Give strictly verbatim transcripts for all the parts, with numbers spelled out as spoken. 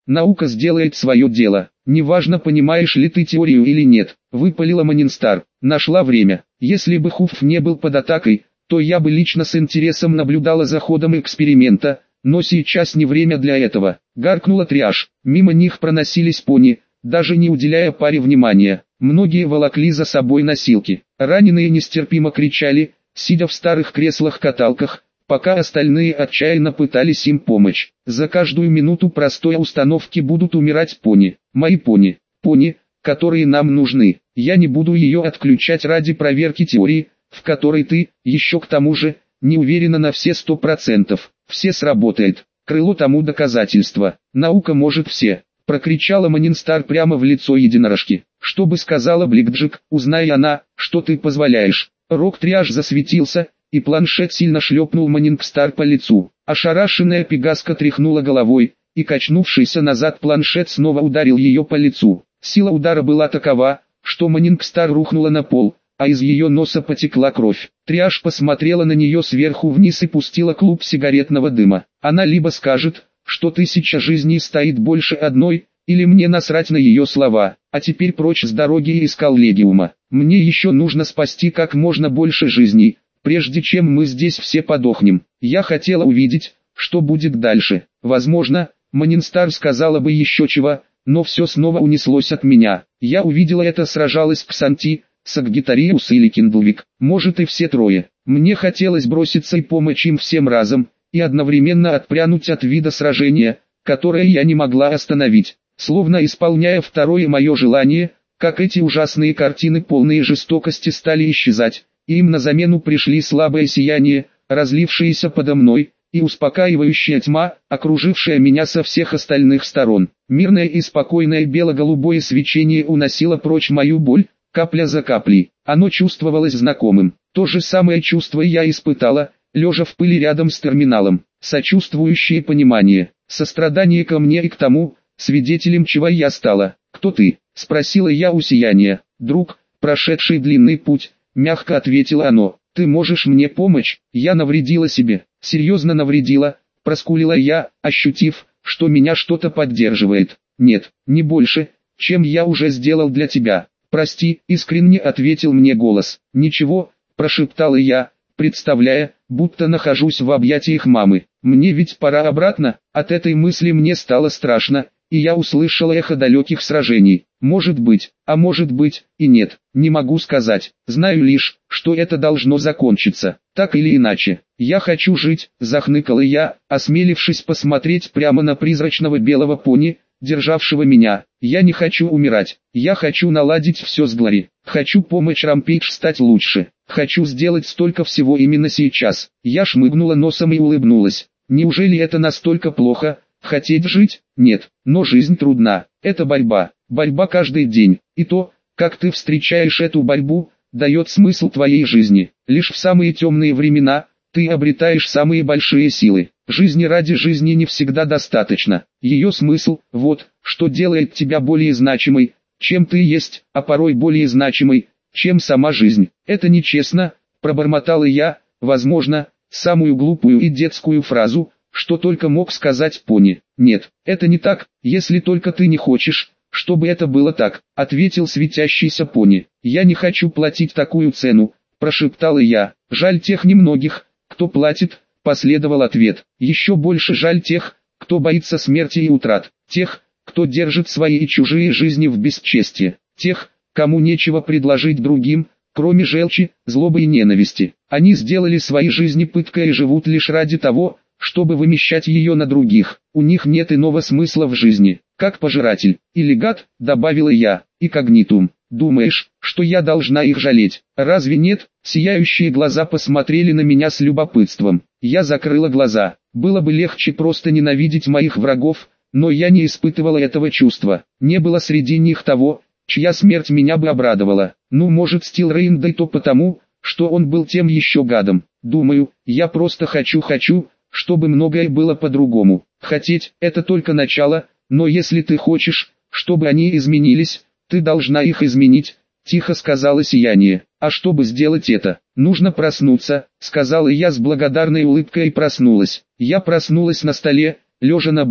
Наука сделает свое дело. Неважно, понимаешь ли ты теорию или нет, выпалила Morningstar. Нашла время. Если бы Хуфф не был под атакой, то я бы лично с интересом наблюдала за ходом эксперимента, но сейчас не время для этого. Гаркнула Триаш. Мимо них проносились пони, даже не уделяя паре внимания. Многие волокли за собой носилки. Раненые нестерпимо кричали, сидя в старых креслах-каталках, пока остальные отчаянно пытались им помочь. За каждую минуту простой установки будут умирать пони. Мои пони. Пони, которые нам нужны. Я не буду ее отключать ради проверки теории, в которой ты, еще к тому же, не уверена на все сто процентов. Все сработает. Крыло тому доказательство. Наука может все. Прокричала Morningstar прямо в лицо единорожки. Что бы сказала Бликджик, узнай она, что ты позволяешь. Рог Триаш засветился, и планшет сильно шлепнул Morningstar по лицу. Ошарашенная Пегаска тряхнула головой, и качнувшийся назад планшет снова ударил ее по лицу. Сила удара была такова, что Morningstar рухнула на пол, а из ее носа потекла кровь. Триаш посмотрела на нее сверху вниз и пустила клуб сигаретного дыма. Она либо скажет, что тысяча жизней стоит больше одной, или мне насрать на ее слова, а теперь прочь с дороги и из коллегиума. Мне еще нужно спасти как можно больше жизней, прежде чем мы здесь все подохнем. Я хотела увидеть, что будет дальше. Возможно, Morningstar сказала бы еще чего, но все снова унеслось от меня. Я увидела это, сражалась Ксанти, Саггитариус или Киндлвик, может и все трое. Мне хотелось броситься и помочь им всем разом, и одновременно отпрянуть от вида сражения, которое я не могла остановить. Словно исполняя второе мое желание, как эти ужасные картины полные жестокости стали исчезать, и им на замену пришли слабое сияние, разлившееся подо мной, и успокаивающая тьма, окружившая меня со всех остальных сторон. Мирное и спокойное бело-голубое свечение уносило прочь мою боль, капля за каплей. Оно чувствовалось знакомым. То же самое чувство я испытала, лежа в пыли рядом с терминалом. Сочувствующее понимание, сострадание ко мне и к тому, свидетелем чего я стала. «Кто ты?» — спросила я у сияния. «Друг, прошедший длинный путь», — мягко ответило оно. «Ты можешь мне помочь?» Я навредила себе. Серьезно навредила, проскулила я, ощутив, что меня что-то поддерживает. «Нет, не больше, чем я уже сделал для тебя». «Прости», — искренне ответил мне голос. «Ничего», — прошептала я, представляя, будто нахожусь в объятиях мамы. «Мне ведь пора обратно». От этой мысли мне стало страшно, и я услышала эхо далеких сражений. Может быть, а может быть, и нет, не могу сказать. Знаю лишь, что это должно закончиться. Так или иначе, я хочу жить, захныкала я, осмелившись посмотреть прямо на призрачного белого пони, державшего меня. Я не хочу умирать. Я хочу наладить все с Глори. Хочу помочь Рампейдж стать лучше. Хочу сделать столько всего именно сейчас. Я шмыгнула носом и улыбнулась. Неужели это настолько плохо? Хотеть жить? Нет, но жизнь трудна. Это борьба. Борьба каждый день. И то, как ты встречаешь эту борьбу, дает смысл твоей жизни. Лишь в самые темные времена ты обретаешь самые большие силы. Жизни ради жизни не всегда достаточно. Ее смысл, вот, что делает тебя более значимой, чем ты есть, а порой более значимой, чем сама жизнь. Это нечестно, пробормотала я, возможно, самую глупую и детскую фразу, что только мог сказать пони. Нет, это не так, если только ты не хочешь, чтобы это было так, ответил светящийся пони. Я не хочу платить такую цену, прошептала я. Жаль тех немногих, кто платит, последовал ответ. Еще больше жаль тех, кто боится смерти и утрат, тех, кто держит свои и чужие жизни в бесчестье, тех, кому нечего предложить другим, кроме желчи, злобы и ненависти. Они сделали свои жизни пыткой и живут лишь ради того, чтобы вымещать ее на других. У них нет иного смысла в жизни, как пожиратель, или гад, добавила я, и когнитум. Думаешь, что я должна их жалеть? Разве нет? Сияющие глаза посмотрели на меня с любопытством. Я закрыла глаза. Было бы легче просто ненавидеть моих врагов, но я не испытывала этого чувства. Не было среди них того, чья смерть меня бы обрадовала. Ну, может, Стилрейн, да и то потому, что он был тем еще гадом. Думаю, я просто хочу-хочу, чтобы многое было по-другому. Хотеть – это только начало, но если ты хочешь, чтобы они изменились, ты должна их изменить, тихо сказала сияние. А чтобы сделать это, нужно проснуться, сказала я с благодарной улыбкой и проснулась. Я проснулась на столе, лежа на боку.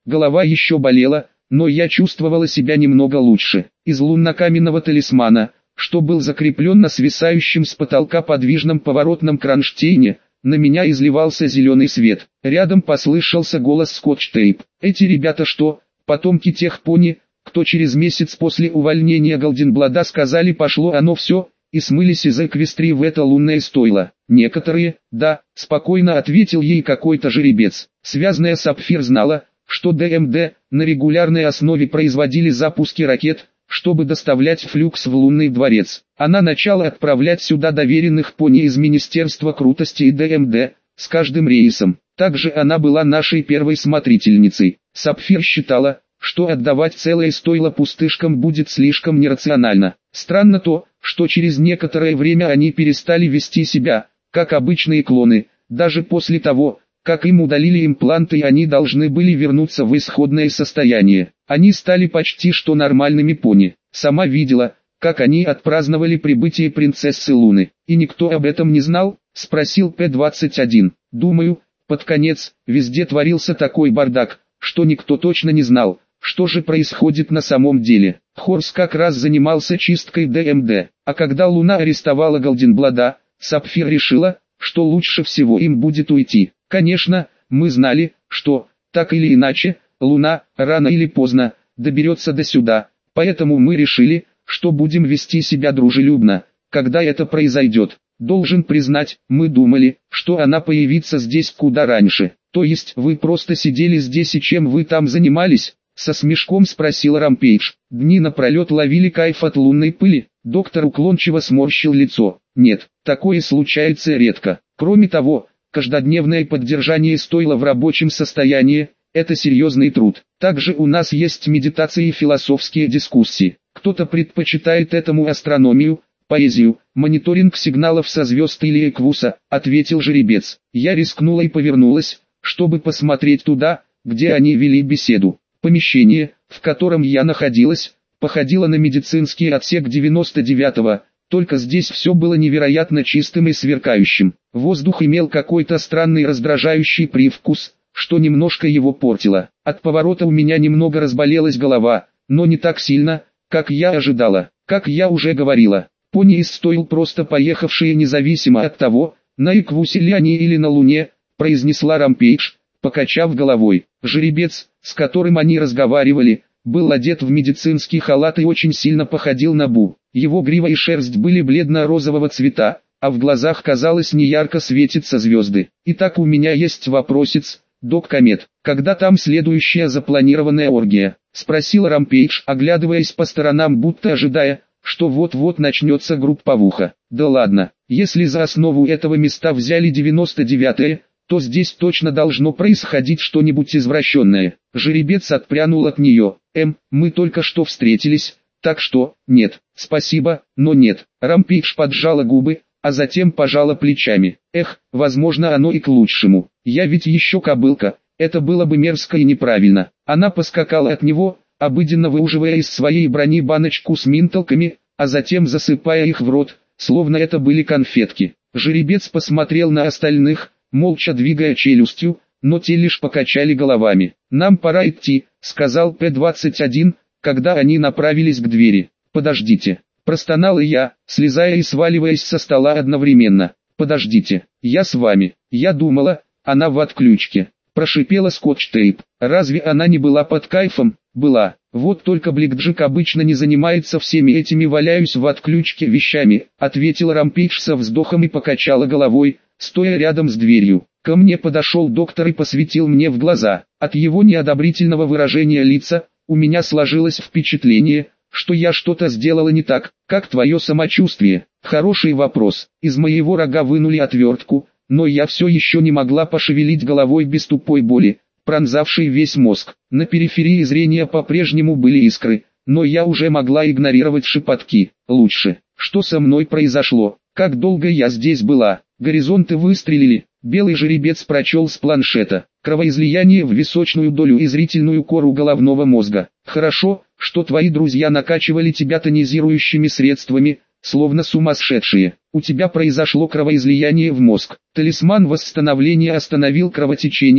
Голова еще болела, но я чувствовала себя немного лучше. Из луннокаменного талисмана, что был закреплен на свисающем с потолка подвижном поворотном кронштейне, на меня изливался зеленый свет. Рядом послышался голос Скотч-Тейп. Эти ребята что, потомки тех пони, кто через месяц после увольнения Голденблада сказали пошло оно все, и смылись из Эквестрии в это лунное стойло? Некоторые, да, спокойно ответил ей какой-то жеребец. Связная Сапфир знала, что ДМД на регулярной основе производили запуски ракет, чтобы доставлять флюкс в лунный дворец. Она начала отправлять сюда доверенных пони из Министерства крутости и ДМД, с каждым рейсом. Также она была нашей первой смотрительницей. Сапфир считала, что отдавать целое стойло пустышкам будет слишком нерационально. Странно то, что через некоторое время они перестали вести себя, как обычные клоны, даже после того, как им удалили импланты и они должны были вернуться в исходное состояние. Они стали почти что нормальными пони. Сама видела, как они отпраздновали прибытие принцессы Луны. И никто об этом не знал, спросил П двадцать один. Думаю, под конец, везде творился такой бардак, что никто точно не знал, что же происходит на самом деле. Хорс как раз занимался чисткой ДМД, а когда Луна арестовала Голденблада, Сапфир решила, что лучше всего им будет уйти. Конечно, мы знали, что, так или иначе, Луна, рано или поздно, доберется до сюда, поэтому мы решили, что будем вести себя дружелюбно, когда это произойдет. Должен признать, мы думали, что она появится здесь куда раньше. То есть вы просто сидели здесь и чем вы там занимались? Со смешком спросил Рампейдж. Дни напролет ловили кайф от лунной пыли. Доктор уклончиво сморщил лицо. Нет, такое случается редко. Кроме того, каждодневное поддержание стойла в рабочем состоянии – это серьезный труд. Также у нас есть медитации и философские дискуссии. Кто-то предпочитает этому астрономию, поэзию, мониторинг сигналов со звезд или Эквуса, ответил жеребец. Я рискнула и повернулась, чтобы посмотреть туда, где они вели беседу. Помещение, в котором я находилась, походило на медицинский отсек девяносто девятого, только здесь все было невероятно чистым и сверкающим. Воздух имел какой-то странный раздражающий привкус, что немножко его портило. От поворота у меня немного разболелась голова, но не так сильно, как я ожидала. Как я уже говорила, пони из стойл просто поехавшие независимо от того, на Эквусе ли они или на Луне, произнесла Рампейдж, покачав головой. Жеребец, с которым они разговаривали, был одет в медицинский халат и очень сильно походил на Бу. Его грива и шерсть были бледно-розового цвета, а в глазах, казалось, неярко светятся звезды. Итак, у меня есть вопросец, док Комет. Когда там следующая запланированная оргия? Спросил Рампейдж, оглядываясь по сторонам, будто ожидая, что вот-вот начнется групповуха. Да ладно, если за основу этого места взяли девяносто девятое, то здесь точно должно происходить что-нибудь извращенное. Жеребец отпрянул от нее. Эм, мы только что встретились, так что, нет, спасибо, но нет. Рампейдж поджала губы, а затем пожала плечами. Эх, возможно оно и к лучшему. Я ведь еще кобылка, это было бы мерзко и неправильно. Она поскакала от него, обыденно выуживая из своей брони баночку с минталками, а затем засыпая их в рот, словно это были конфетки. Жеребец посмотрел на остальных, молча двигая челюстью, но те лишь покачали головами. «Нам пора идти», — сказал П двадцать один, когда они направились к двери. «Подождите», — простонала я, слезая и сваливаясь со стола одновременно. «Подождите, я с вами. Я думала, она в отключке», — прошипела Скотч-Тейп. «Разве она не была под кайфом?» «Была. Вот только Блэкджек обычно не занимается всеми этими валяюсь в отключке вещами», — ответил Рампейдж со вздохом и покачала головой, стоя рядом с дверью. Ко мне подошел доктор и посветил мне в глаза. От его неодобрительного выражения лица, у меня сложилось впечатление, что я что-то сделала не так. Как твое самочувствие? Хороший вопрос. Из моего рога вынули отвертку, но я все еще не могла пошевелить головой без тупой боли, пронзавшей весь мозг. На периферии зрения по-прежнему были искры, но я уже могла игнорировать шепотки. Лучше. Что со мной произошло? Как долго я здесь была? Горизонты выстрелили. Белый жеребец прочел с планшета. Кровоизлияние в височную долю и зрительную кору головного мозга. Хорошо, что твои друзья накачивали тебя тонизирующими средствами, словно сумасшедшие. У тебя произошло кровоизлияние в мозг. Талисман восстановления остановил кровотечение,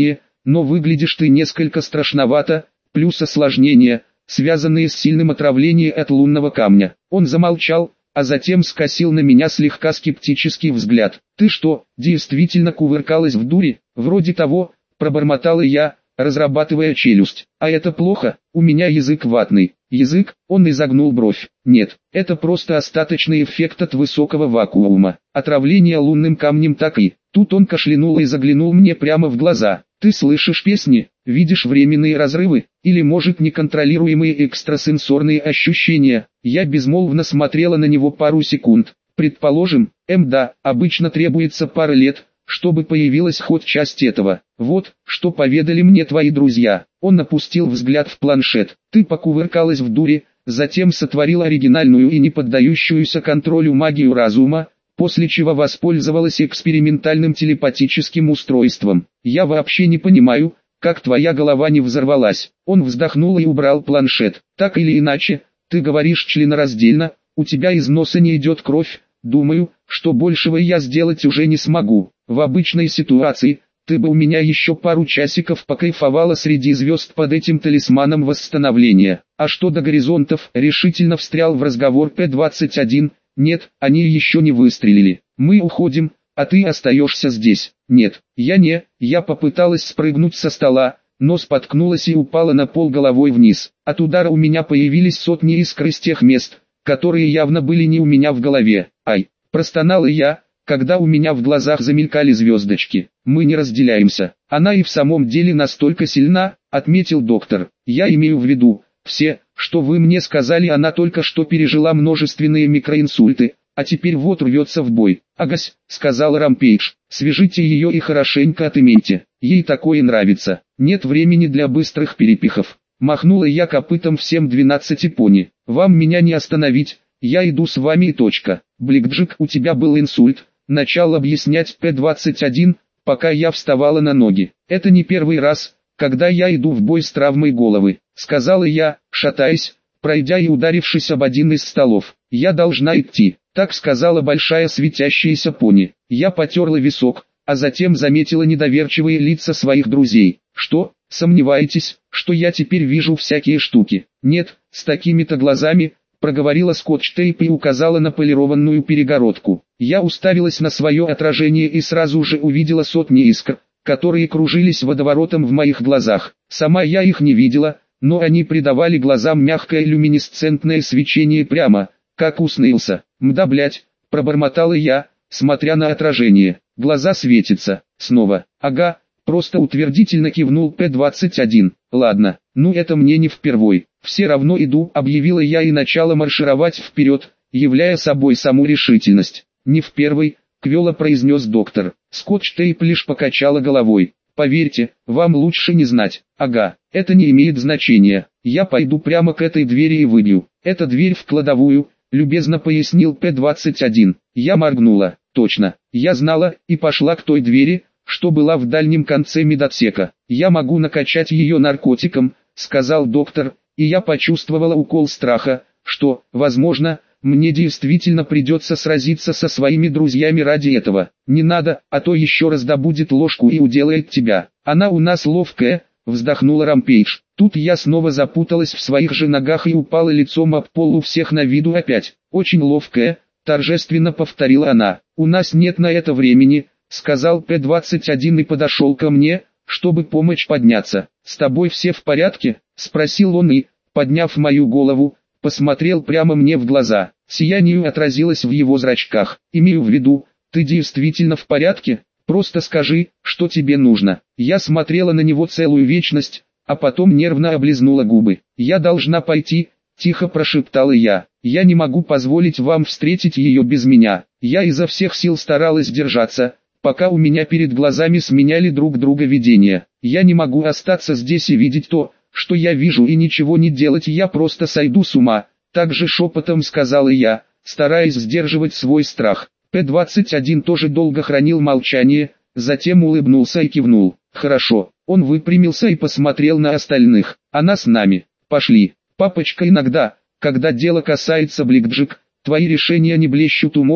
но выглядишь ты несколько страшновато, плюс осложнения, связанные с сильным отравлением от лунного камня». Он замолчал, а затем скосил на меня слегка скептический взгляд. «Ты что, действительно кувыркалась в дуре?» «Вроде того», пробормотала я, разрабатывая челюсть. «А это плохо, у меня язык ватный». «Язык?» Он изогнул бровь. «Нет, это просто остаточный эффект от высокого вакуума. Отравление лунным камнем так и...» Тут он кашлянул и заглянул мне прямо в глаза. «Ты слышишь песни, видишь временные разрывы, или может неконтролируемые экстрасенсорные ощущения?» Я безмолвно смотрела на него пару секунд. «Предположим, эм да, обычно требуется пара лет, чтобы появилась хоть часть этого. Вот, что поведали мне твои друзья». Он опустил взгляд в планшет. «Ты покувыркалась в дуре, затем сотворила оригинальную и не поддающуюся контролю магию разума, после чего воспользовалась экспериментальным телепатическим устройством. Я вообще не понимаю, как твоя голова не взорвалась». Он вздохнул и убрал планшет. «Так или иначе, ты говоришь членораздельно, у тебя из носа не идет кровь. Думаю, что большего я сделать уже не смогу. В обычной ситуации, ты бы у меня еще пару часиков покайфовала среди звезд под этим талисманом восстановления. А что до горизонтов?» Решительно встрял в разговор П двадцать один. «Нет, они еще не выстрелили. Мы уходим, а ты остаешься здесь». «Нет, я не...» Я попыталась спрыгнуть со стола, но споткнулась и упала на пол головой вниз. От удара у меня появились сотни искр из тех мест, которые явно были не у меня в голове. «Ай!» – простонала я, когда у меня в глазах замелькали звездочки. «Мы не разделяемся. Она и в самом деле настолько сильна», – отметил доктор. «Я имею в виду, все, что вы мне сказали, она только что пережила множественные микроинсульты, а теперь вот рвется в бой». «Агась», — сказал Рампейдж, — «свяжите ее и хорошенько отымейте, ей такое нравится». «Нет времени для быстрых перепихов». Махнула я копытом всем двенадцати пони. «Вам меня не остановить, я иду с вами и точка». «Бликджик, у тебя был инсульт», — начал объяснять П двадцать один, пока я вставала на ноги. «Это не первый раз, когда я иду в бой с травмой головы», — сказала я, шатаясь, пройдя и ударившись об один из столов. «Я должна идти», — так сказала большая светящаяся пони. Я потерла висок, а затем заметила недоверчивые лица своих друзей. «Что, сомневаетесь, что я теперь вижу всякие штуки?» «Нет, с такими-то глазами», — проговорила скотч-тейп и указала на полированную перегородку. Я уставилась на свое отражение и сразу же увидела сотни искр, которые кружились водоворотом в моих глазах. Сама я их не видела, но они придавали глазам мягкое люминесцентное свечение прямо, как у Снейлса. «Мда, блять», — пробормотала я, смотря на отражение. «Глаза светятся». Снова. «Ага», — просто утвердительно кивнул П двадцать один. «Ладно, ну это мне не впервой. Все равно иду», — объявила я и начала маршировать вперед, являя собой саму решительность. «Не в первый», — квело произнес доктор. Скотч-тейп лишь покачала головой. «Поверьте, вам лучше не знать». «Ага, это не имеет значения. Я пойду прямо к этой двери и выбью. Это дверь в кладовую», — любезно пояснил П двадцать один. Я моргнула. «Точно, я знала», и пошла к той двери, что была в дальнем конце медотсека. «Я могу накачать ее наркотиком», — сказал доктор, и я почувствовала укол страха, что, возможно, мне действительно придется сразиться со своими друзьями ради этого. «Не надо, а то еще раз добудет ложку и уделает тебя. Она у нас ловкая», — вздохнула Рампейдж. Тут я снова запуталась в своих же ногах и упала лицом об пол у всех на виду опять. «Очень ловкая», — торжественно повторила она. «У нас нет на это времени», — сказал П двадцать один и подошел ко мне, чтобы помочь подняться. «С тобой все в порядке?» — спросил он и, подняв мою голову, посмотрел прямо мне в глаза. Сияние отразилось в его зрачках. «Имею в виду, ты действительно в порядке? Просто скажи, что тебе нужно». Я смотрела на него целую вечность, а потом нервно облизнула губы. «Я должна пойти», — тихо прошептала я. «Я не могу позволить вам встретить ее без меня». Я изо всех сил старалась держаться, пока у меня перед глазами сменяли друг друга видения. «Я не могу остаться здесь и видеть то, что я вижу, и ничего не делать, я просто сойду с ума», — также шепотом сказала я, стараясь сдерживать свой страх. П двадцать один тоже долго хранил молчание, затем улыбнулся и кивнул. «Хорошо». Он выпрямился и посмотрел на остальных. «Она с нами. Пошли. Папочка, иногда, когда дело касается Бликджик, твои решения не блещут умом», —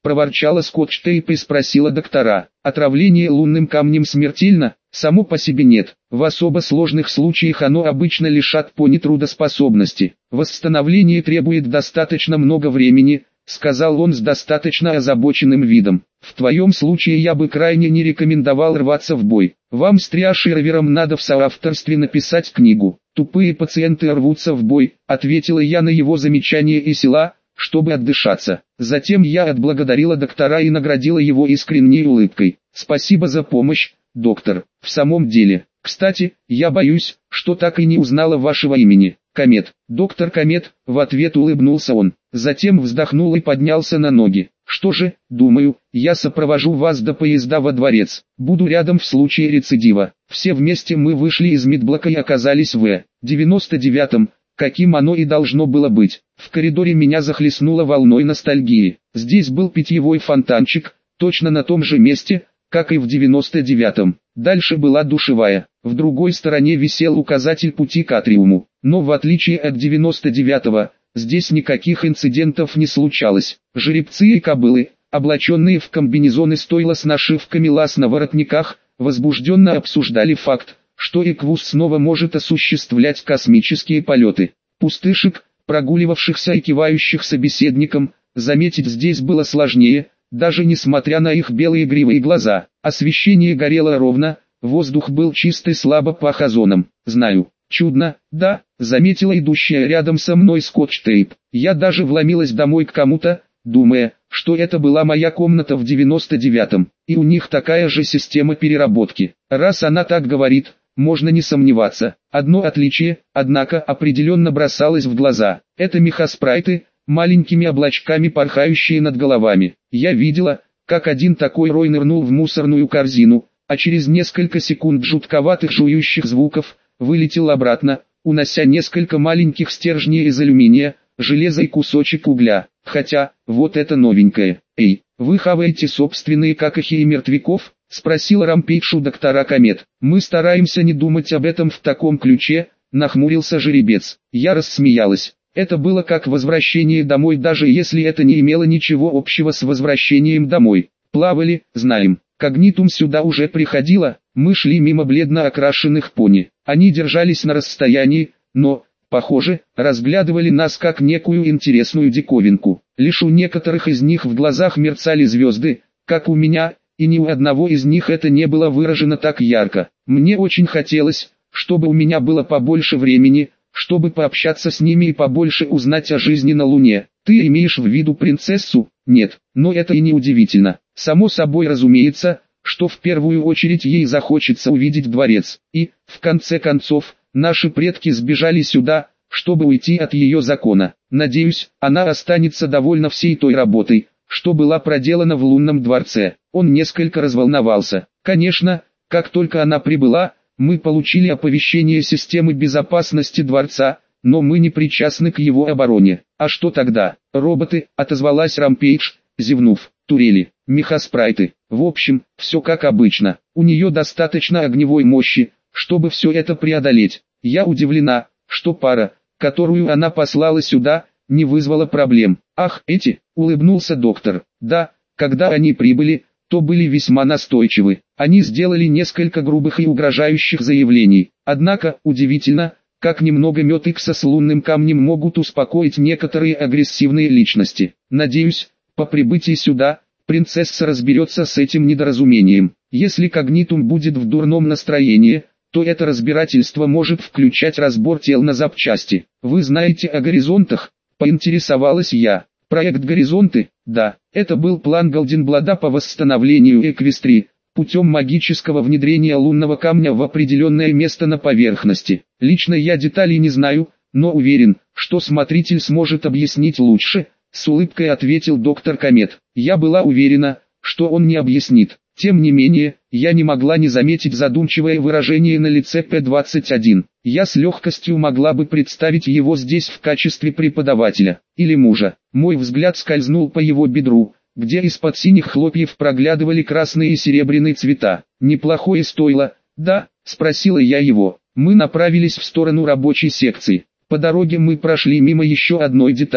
проворчала Скотч-Тейп и спросила доктора. Отравление лунным камнем смертельно? Само по себе нет. В особо сложных случаях оно обычно лишат пони трудоспособности. Восстановление требует достаточно много времени, сказал он с достаточно озабоченным видом. В твоем случае я бы крайне не рекомендовал рваться в бой. Вам с Триашировером надо в соавторстве написать книгу. Тупые пациенты рвутся в бой, ответила я на его замечание и села, чтобы отдышаться. Затем я отблагодарила доктора и наградила его искренней улыбкой. Спасибо за помощь, доктор. В самом деле, кстати, я боюсь, что так и не узнала вашего имени. Комет. Доктор Комет, в ответ улыбнулся он. Затем вздохнул и поднялся на ноги. Что же, думаю, я сопровожу вас до поезда во дворец. Буду рядом в случае рецидива. Все вместе мы вышли из медблока и оказались в девяносто девятом, каким оно и должно было быть. В коридоре меня захлестнуло волной ностальгии. Здесь был питьевой фонтанчик, точно на том же месте, как и в девяносто девятом. Дальше была душевая. В другой стороне висел указатель пути к атриуму. Но в отличие от девяносто девятого, здесь никаких инцидентов не случалось. Жеребцы и кобылы, облаченные в комбинезоны стойла с нашивками лаз на воротниках, возбужденно обсуждали факт, что Эквус снова может осуществлять космические полеты. Пустышек, прогуливавшихся и кивающих собеседникам, заметить здесь было сложнее, даже несмотря на их белые гривы и глаза. Освещение горело ровно, воздух был чистый, слабо пах озоном. Знаю, чудно, да, заметила идущая рядом со мной Скотч-Тейп. Я даже вломилась домой к кому-то, думая, что это была моя комната в девяносто девятом, и у них такая же система переработки. Раз она так говорит, можно не сомневаться. Одно отличие, однако, определенно бросалось в глаза. Это мехаспрайты, маленькими облачками порхающие над головами. Я видела, как один такой рой нырнул в мусорную корзину, а через несколько секунд жутковатых жующих звуков вылетел обратно, унося несколько маленьких стержней из алюминия, железа и кусочек угля. Хотя, вот это новенькое. Эй, вы хаваете собственные какахи и мертвяков? Спросил Рампейдж у доктора Комет. Мы стараемся не думать об этом в таком ключе, нахмурился жеребец. Я рассмеялась. Это было как возвращение домой, даже если это не имело ничего общего с возвращением домой. Плавали, знаем. Когнитум сюда уже приходила, мы шли мимо бледно окрашенных пони. Они держались на расстоянии, но, похоже, разглядывали нас как некую интересную диковинку. Лишь у некоторых из них в глазах мерцали звезды, как у меня, и ни у одного из них это не было выражено так ярко. Мне очень хотелось, чтобы у меня было побольше времени, чтобы пообщаться с ними и побольше узнать о жизни на Луне. Ты имеешь в виду принцессу? Нет, но это и не удивительно. Само собой разумеется, что в первую очередь ей захочется увидеть дворец. И, в конце концов, наши предки сбежали сюда, чтобы уйти от ее закона. Надеюсь, она останется довольна всей той работой, что была проделана в лунном дворце. Он несколько разволновался. Конечно, как только она прибыла, мы получили оповещение системы безопасности дворца, но мы не причастны к его обороне. А что тогда? Роботы, отозвалась Рампейдж, зевнув. Турели, мехаспрайты. В общем, все как обычно. У нее достаточно огневой мощи, чтобы все это преодолеть. Я удивлена, что пара, которую она послала сюда, не вызвала проблем. Ах, эти, улыбнулся доктор. Да, когда они прибыли, то были весьма настойчивы. Они сделали несколько грубых и угрожающих заявлений. Однако, удивительно, как немного мед Икса с лунным камнем могут успокоить некоторые агрессивные личности. Надеюсь, по прибытии сюда, принцесса разберется с этим недоразумением. Если Когнитум будет в дурном настроении, то это разбирательство может включать разбор тел на запчасти. Вы знаете о горизонтах? Поинтересовалась я. Проект «Горизонты», да, это был план Голденблада по восстановлению Эквестрии, путем магического внедрения лунного камня в определенное место на поверхности. Лично я деталей не знаю, но уверен, что смотритель сможет объяснить лучше, с улыбкой ответил доктор Комет. Я была уверена, что он не объяснит. Тем не менее, я не могла не заметить задумчивое выражение на лице П двадцать один. Я с легкостью могла бы представить его здесь в качестве преподавателя, или мужа. Мой взгляд скользнул по его бедру, где из-под синих хлопьев проглядывали красные и серебряные цвета. Неплохое стойло, да, спросила я его. Мы направились в сторону рабочей секции. По дороге мы прошли мимо еще одной детали,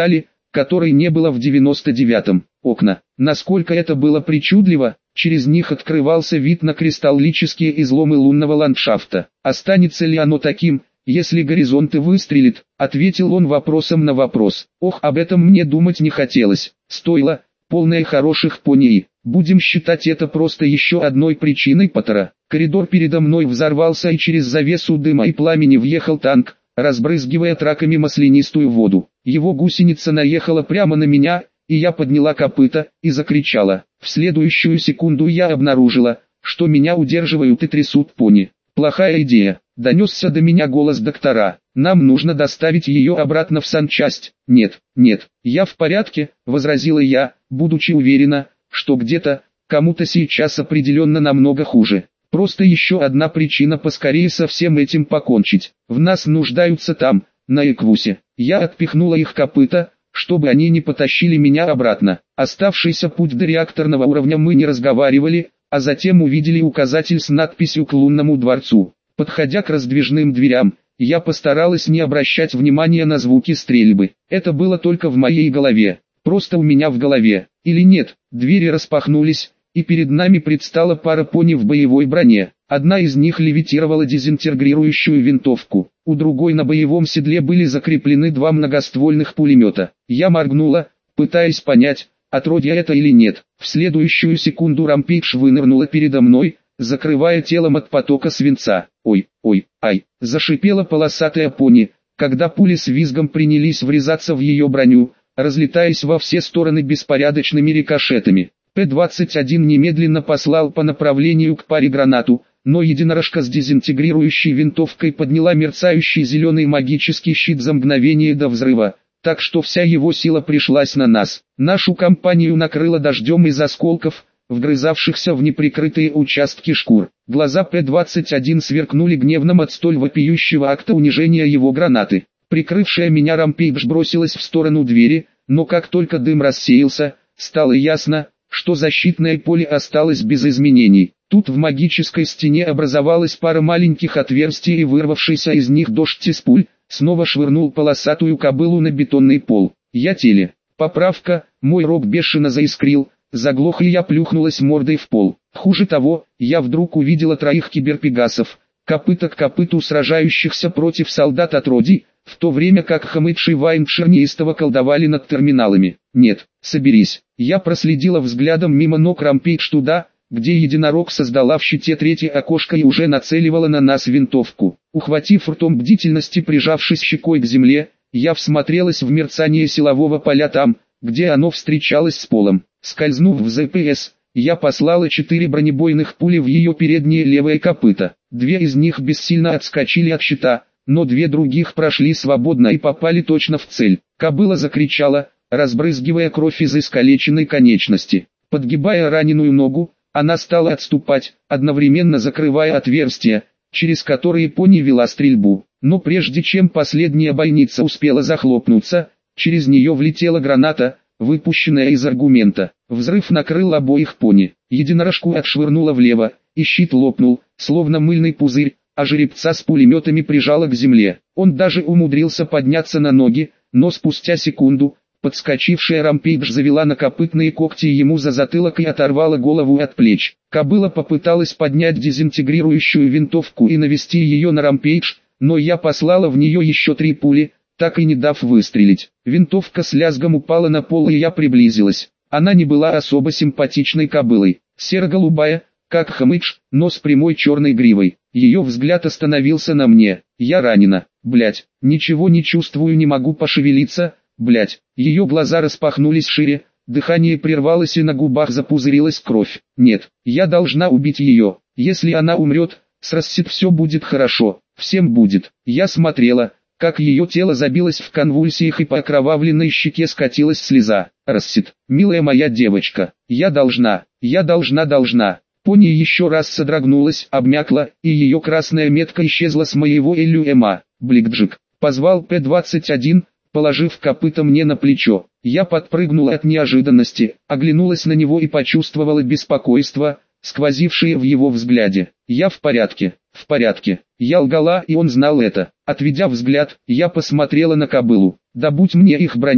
которой не было в девяносто девятом. Окна. Насколько это было причудливо, через них открывался вид на кристаллические изломы лунного ландшафта. Останется ли оно таким, если горизонт и выстрелит, ответил он вопросом на вопрос. Ох, об этом мне думать не хотелось. Стоило, полное хороших пони. Будем считать это просто еще одной причиной Поттера. Коридор передо мной взорвался, и через завесу дыма и пламени въехал танк, разбрызгивая траками маслянистую воду. Его гусеница наехала прямо на меня, и я подняла копыта и закричала. В следующую секунду я обнаружила, что меня удерживают и трясут пони. Плохая идея. Донесся до меня голос доктора. Нам нужно доставить ее обратно в санчасть. Нет, нет, я в порядке, возразила я, будучи уверена, что где-то, кому-то сейчас определенно намного хуже. Просто еще одна причина поскорее со всем этим покончить. В нас нуждаются там, на Эквусе. Я отпихнула их копыта, чтобы они не потащили меня обратно. Оставшийся путь до реакторного уровня мы не разговаривали, а затем увидели указатель с надписью «К лунному дворцу». Подходя к раздвижным дверям, я постаралась не обращать внимания на звуки стрельбы. Это было только в моей голове. Просто у меня в голове. Или нет, двери распахнулись, и перед нами предстала пара пони в боевой броне. Одна из них левитировала дезинтегрирующую винтовку, у другой на боевом седле были закреплены два многоствольных пулемета. Я моргнула, пытаясь понять, отродье это или нет. В следующую секунду Рампейдж вынырнула передо мной, закрывая телом от потока свинца. Ой, ой, ай, зашипела полосатая пони, когда пули с визгом принялись врезаться в ее броню, разлетаясь во все стороны беспорядочными рикошетами. П двадцать один немедленно послал по направлению к паре гранату, но единорожка с дезинтегрирующей винтовкой подняла мерцающий зеленый магический щит за мгновение до взрыва, так что вся его сила пришлась на нас. Нашу компанию накрыло дождем из осколков, вгрызавшихся в неприкрытые участки шкур. Глаза П двадцать один сверкнули гневным от столь вопиющего акта унижения его гранаты. Прикрывшая меня Рампейдж бросилась в сторону двери, но как только дым рассеялся, стало ясно, что защитное поле осталось без изменений. Тут в магической стене образовалась пара маленьких отверстий, и вырвавшийся из них дождь из пуль снова швырнул полосатую кобылу на бетонный пол. Я теле. Поправка, мой рог бешено заискрил, заглох, и я плюхнулась мордой в пол. Хуже того, я вдруг увидела троих киберпегасов, копыта к копыту сражающихся против солдат отродий, в то время как Хомыдж и Вайншир неистово колдовали над терминалами. Нет, соберись. Я проследила взглядом мимо ног Рампейдж туда, где единорог создала в щите третье окошко и уже нацеливала на нас винтовку. Ухватив ртом бдительности, прижавшись щекой к земле, я всмотрелась в мерцание силового поля там, где оно встречалось с полом. Скользнув в зэ пэ эс, я послала четыре бронебойных пули в ее переднее левое копыто. Две из них бессильно отскочили от щита, но две других прошли свободно и попали точно в цель. Кобыла закричала, разбрызгивая кровь из искалеченной конечности. Подгибая раненую ногу, она стала отступать, одновременно закрывая отверстия, через которые пони вела стрельбу. Но прежде чем последняя бойница успела захлопнуться, через нее влетела граната, выпущенная из аргумента. Взрыв накрыл обоих пони. Единорожку отшвырнуло влево, и щит лопнул, словно мыльный пузырь, а жеребца с пулеметами прижало к земле. Он даже умудрился подняться на ноги, но спустя секунду, подскочившая Рампейдж завела накопытные когти ему за затылок и оторвала голову от плеч. Кобыла попыталась поднять дезинтегрирующую винтовку и навести ее на Рампейдж, но я послала в нее еще три пули, так и не дав выстрелить. Винтовка с лязгом упала на пол, и я приблизилась. Она не была особо симпатичной кобылой, серо-голубая, как Хомыдж, но с прямой черной гривой. Ее взгляд остановился на мне. Я ранена, блять, ничего не чувствую, не могу пошевелиться, блять. Ее глаза распахнулись шире, дыхание прервалось, и на губах запузырилась кровь. Нет, я должна убить ее. Если она умрет, с Рассит все будет хорошо, всем будет. Я смотрела, как ее тело забилось в конвульсиях, и по окровавленной щеке скатилась слеза. Рассит, милая моя девочка, я должна, я должна, должна. Пони еще раз содрогнулась, обмякла, и ее красная метка исчезла с моего Элюэма. Бликджик, позвал П двадцать один, положив копыто мне на плечо. Я подпрыгнула от неожиданности, оглянулась на него и почувствовала беспокойство, сквозившее в его взгляде. Я в порядке, в порядке. Я лгала, и он знал это. Отведя взгляд, я посмотрела на кобылу. Добудь мне их броню.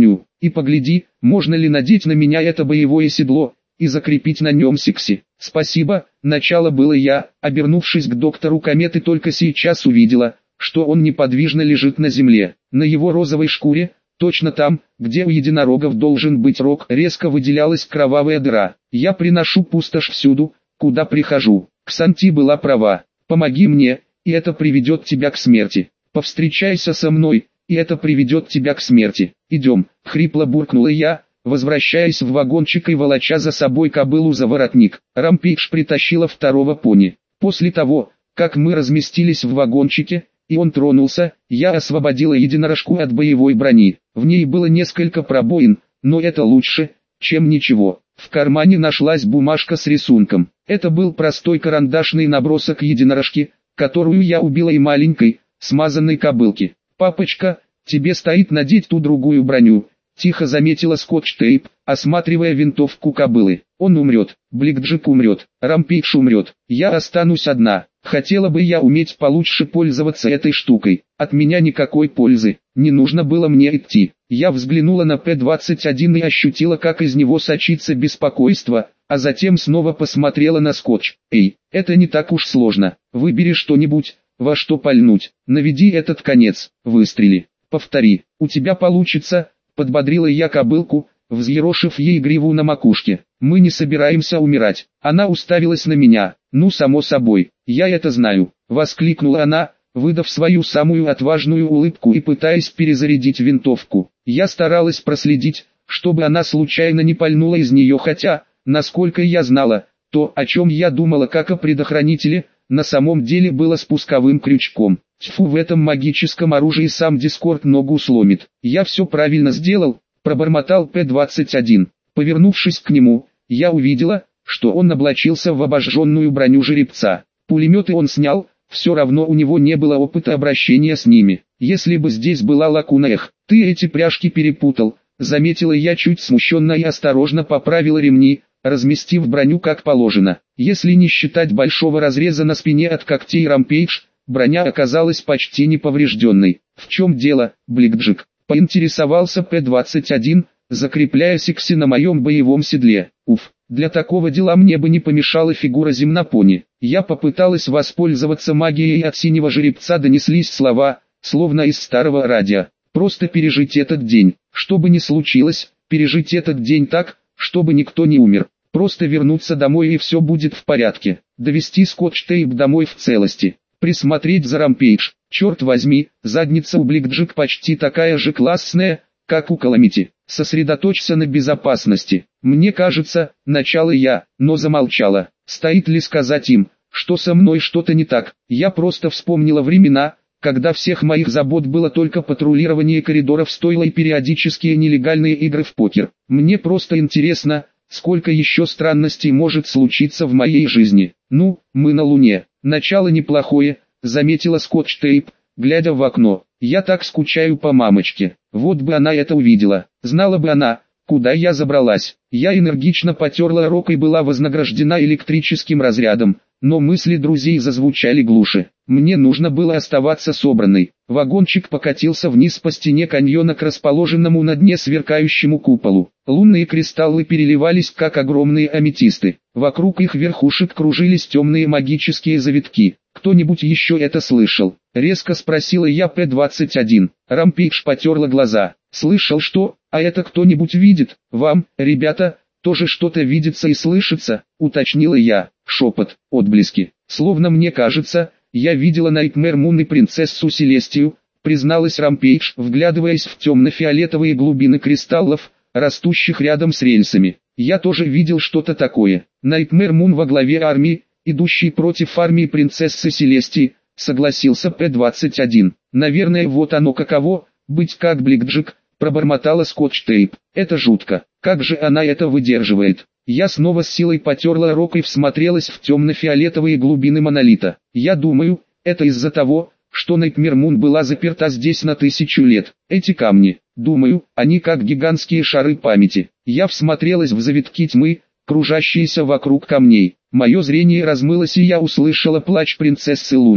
и погляди, можно ли надеть на меня это боевое седло и закрепить на нем секси. Спасибо, начало было я, обернувшись к доктору кометы, только сейчас увидела, что он неподвижно лежит на земле. На его розовой шкуре, точно там, где у единорогов должен быть рог, резко выделялась кровавая дыра. Я приношу пустошь всюду, куда прихожу. Ксанти была права. Помоги мне, и это приведет тебя к смерти. Повстречайся со мной, и это приведет тебя к смерти. Идем, хрипло буркнула я, возвращаясь в вагончик и волоча за собой кобылу за воротник. Рампейдж притащила второго пони. После того, как мы разместились в вагончике, и он тронулся, я освободила единорожку от боевой брони. В ней было несколько пробоин, но это лучше, чем ничего. В кармане нашлась бумажка с рисунком. Это был простой карандашный набросок единорожки, которую я убила и маленькой, смазанной кобылки. «Папочка, тебе стоит надеть ту другую броню», — тихо заметила Скотч-Тейп, осматривая винтовку кобылы. «Он умрет, Бликджик умрет, Рампейдж умрет, я останусь одна. Хотела бы я уметь получше пользоваться этой штукой. От меня никакой пользы, не нужно было мне идти». Я взглянула на П двадцать один и ощутила, как из него сочится беспокойство, а затем снова посмотрела на Скотч. «Эй, это не так уж сложно. Выбери что-нибудь, во что пальнуть. Наведи этот конец, выстрели. Повтори, у тебя получится», — подбодрила я кобылку, взъерошив ей гриву на макушке. «Мы не собираемся умирать». Она уставилась на меня. «Ну, само собой, я это знаю», — воскликнула она, выдав свою самую отважную улыбку и пытаясь перезарядить винтовку. Я старалась проследить, чтобы она случайно не пальнула из нее, хотя, насколько я знала, то, о чем я думала как о предохранителе, на самом деле было спусковым крючком. Тьфу, в этом магическом оружии сам Дискорд ногу сломит. «Я все правильно сделал», — пробормотал П двадцать один. Повернувшись к нему, я увидела, что он облачился в обожженную броню жеребца. Пулеметы он снял, все равно у него не было опыта обращения с ними. Если бы здесь была лакуна, эх, ты эти пряжки перепутал, заметила я чуть смущенно и осторожно поправила ремни, разместив броню как положено. Если не считать большого разреза на спине от когтей Рампейдж, броня оказалась почти неповрежденной. «В чем дело, Бликджик?» — поинтересовался П двадцать один, закрепляя секси на моем боевом седле. «Уф, для такого дела мне бы не помешала фигура земнопони». Я попыталась воспользоваться магией, и от синего жеребца донеслись слова, словно из старого радио. «Просто пережить этот день. Что бы ни случилось, пережить этот день так, чтобы никто не умер. Просто вернуться домой и все будет в порядке. Довести Скотч-Тейп домой в целости. Присмотреть за Рампейдж. Черт возьми, задница у Бликджик почти такая же классная, как у Каламити. Сосредоточься на безопасности. Мне кажется, начала я, но замолчала. Стоит ли сказать им, что со мной что-то не так? Я просто вспомнила времена, когда всех моих забот было только патрулирование коридоров стойла и периодические нелегальные игры в покер. Мне просто интересно, сколько еще странностей может случиться в моей жизни. «Ну, мы на Луне. Начало неплохое», — заметила Скотч-Тейп, глядя в окно. «Я так скучаю по мамочке. Вот бы она это увидела. Знала бы она, куда я забралась». Я энергично потерла рог и была вознаграждена электрическим разрядом, но мысли друзей зазвучали глуше. Мне нужно было оставаться собранной. Вагончик покатился вниз по стене каньона к расположенному на дне сверкающему куполу. Лунные кристаллы переливались, как огромные аметисты. Вокруг их верхушек кружились темные магические завитки. «Кто-нибудь еще это слышал?» — резко спросила я П двадцать один. Рампейдж потерла глаза. «Слышал что? А это кто-нибудь видит? Вам, ребята, тоже что-то видится и слышится?» — уточнила я. Шепот, отблески. «Словно мне кажется, я видела Найтмэр Мун и принцессу Селестию», — призналась Рампейдж, вглядываясь в темно-фиолетовые глубины кристаллов, растущих рядом с рельсами. «Я тоже видел что-то такое. Найтмэр Мун во главе армии, идущей против армии принцессы Селестии», — согласился П двадцать один. «Наверное, вот оно каково, быть как Бликджик», — пробормотала Скотч-Тейп. «Это жутко. Как же она это выдерживает?» Я снова с силой потерла рог и всмотрелась в темно-фиолетовые глубины монолита. «Я думаю, это из-за того, что Найтмэр Мун была заперта здесь на тысячу лет. Эти камни, думаю, они как гигантские шары памяти». Я всмотрелась в завитки тьмы, кружащиеся вокруг камней. Мое зрение размылось, и я услышала плач принцессы Луны.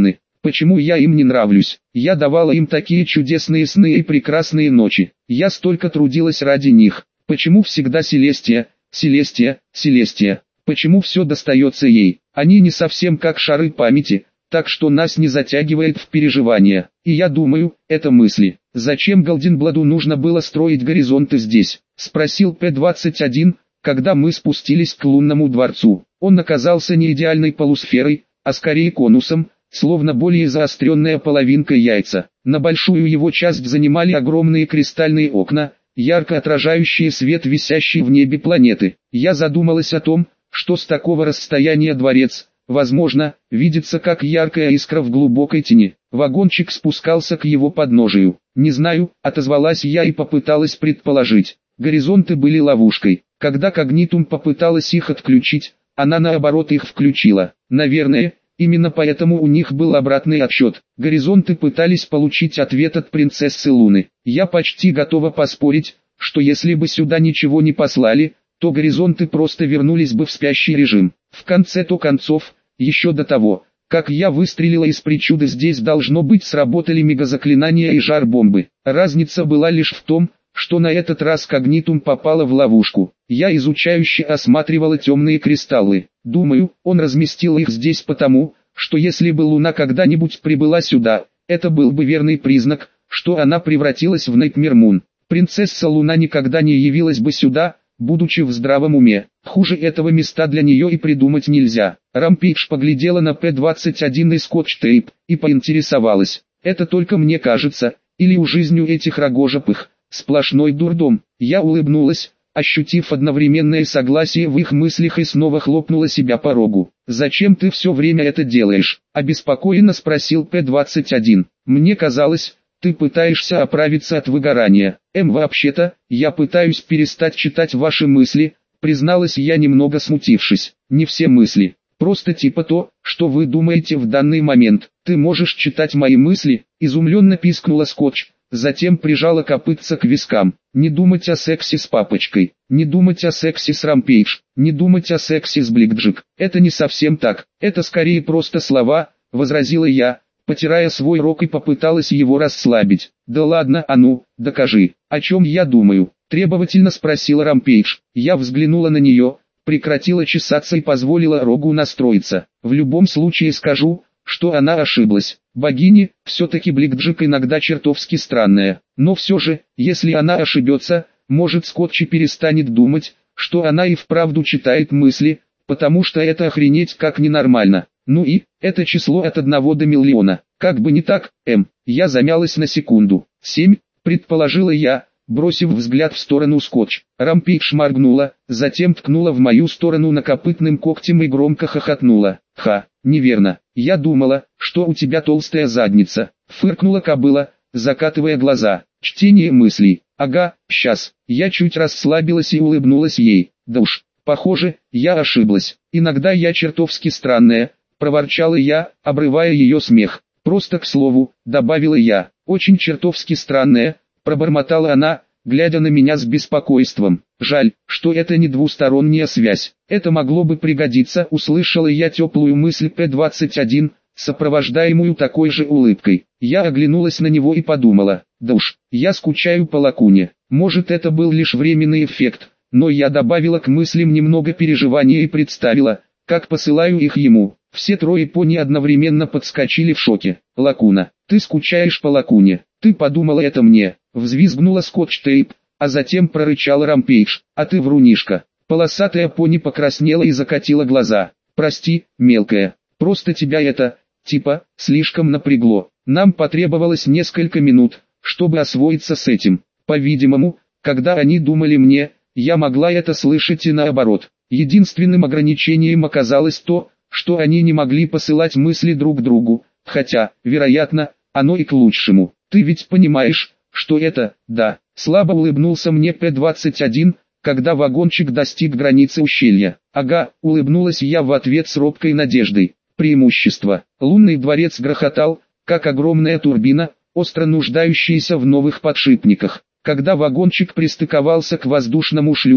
Почему я им не нравлюсь? Я давала им такие чудесные сны и прекрасные ночи. Я столько трудилась ради них. Почему всегда Селестия, Селестия, Селестия? Почему все достается ей? Они не совсем как шары памяти, так что нас не затягивает в переживания. И я думаю, это мысли. Зачем Голденбладу нужно было строить горизонты здесь? Спросил П двадцать один, когда мы спустились к лунному дворцу. Он оказался не идеальной полусферой, а скорее конусом, словно более заостренная половинка яйца. На большую его часть занимали огромные кристальные окна, ярко отражающие свет висящей в небе планеты. Я задумалась о том, что с такого расстояния дворец, возможно, видится как яркая искра в глубокой тени. Вагончик спускался к его подножию. «Не знаю», — отозвалась я и попыталась предположить. Горизонты были ловушкой. Когда Когнитум попыталась их отключить, она наоборот их включила. Наверное, именно поэтому у них был обратный отсчет. Горизонты пытались получить ответ от принцессы Луны. Я почти готова поспорить, что если бы сюда ничего не послали, то горизонты просто вернулись бы в спящий режим. В конце-то концов, еще до того, как я выстрелила из причуды, здесь должно быть сработали мегазаклинания и жар-бомбы. Разница была лишь в том, что на этот раз Когнитум попала в ловушку. Я изучающе осматривала темные кристаллы. Думаю, он разместил их здесь потому, что если бы Луна когда-нибудь прибыла сюда, это был бы верный признак, что она превратилась в Найтмер Мун. Принцесса Луна никогда не явилась бы сюда, будучи в здравом уме. Хуже этого места для нее и придумать нельзя. Рампейдж поглядела на П двадцать один и скотч-тейп, и поинтересовалась. Это только мне кажется, или у жизни этих рогожопых сплошной дурдом. Я улыбнулась, ощутив одновременное согласие в их мыслях, и снова хлопнула себя по рогу. «Зачем ты все время это делаешь?» – обеспокоенно спросил П двадцать один. «Мне казалось, ты пытаешься оправиться от выгорания. Эм, вообще-то, я пытаюсь перестать читать ваши мысли», призналась я, немного смутившись. «Не все мысли, просто типа то, что вы думаете в данный момент. Ты можешь читать мои мысли?» – изумленно пискнула Скотч. Затем прижала копытца к вискам. «Не думать о сексе с папочкой, не думать о сексе с Рампейдж, не думать о сексе с Бликджик. Это не совсем так, это скорее просто слова», — возразила я, потирая свой рог, и попыталась его расслабить. «Да ладно, а ну, докажи, о чем я думаю», — требовательно спросила Рампейдж. Я взглянула на нее, прекратила чесаться и позволила рогу настроиться. «В любом случае скажу, что она ошиблась. Богини, все-таки Бликджик иногда чертовски странная. Но все же, если она ошибется, может, Скотчи перестанет думать, что она и вправду читает мысли, потому что это охренеть как ненормально. Ну и, это число от одного до миллиона. Как бы не так, М. Я замялась на секунду. Семь, предположила я, бросив взгляд в сторону Скотч. Рампейдж моргнула, затем ткнула в мою сторону накопытным когтем и громко хохотнула. «Ха, неверно. Я думала, что у тебя толстая задница», — фыркнула кобыла, закатывая глаза. «Чтение мыслей. Ага, щас». Я чуть расслабилась и улыбнулась ей. «Да уж, похоже, я ошиблась. Иногда я чертовски странная», — проворчала я, обрывая ее смех. «Просто к слову», — добавила я. «Очень чертовски странная», — пробормотала она, глядя на меня с беспокойством. «Жаль, что это не двусторонняя связь. Это могло бы пригодиться», — услышала я теплую мысль П двадцать один, сопровождаемую такой же улыбкой. Я оглянулась на него и подумала: да уж, я скучаю по Лакуне. Может, это был лишь временный эффект, но я добавила к мыслям немного переживания и представила, как посылаю их ему. Все трое пони одновременно подскочили в шоке. «Лакуна, ты скучаешь по Лакуне? Ты подумала это мне?» Взвизгнула Скотч-тейп, а затем прорычала Рампейдж. «А ты врунишка». Полосатая пони покраснела и закатила глаза. «Прости, мелкая, просто тебя это, типа, слишком напрягло». Нам потребовалось несколько минут, чтобы освоиться с этим. По-видимому, когда они думали мне, я могла это слышать и наоборот. Единственным ограничением оказалось то, что они не могли посылать мысли друг другу, хотя, вероятно, оно и к лучшему. «Ты ведь понимаешь, что это, да?» Слабо улыбнулся мне П двадцать один, когда вагончик достиг границы ущелья. «Ага», улыбнулась я в ответ с робкой надеждой. Преимущество. Лунный дворец грохотал, как огромная турбина, остро нуждающаяся в новых подшипниках. Когда вагончик пристыковался к воздушному шлюзу,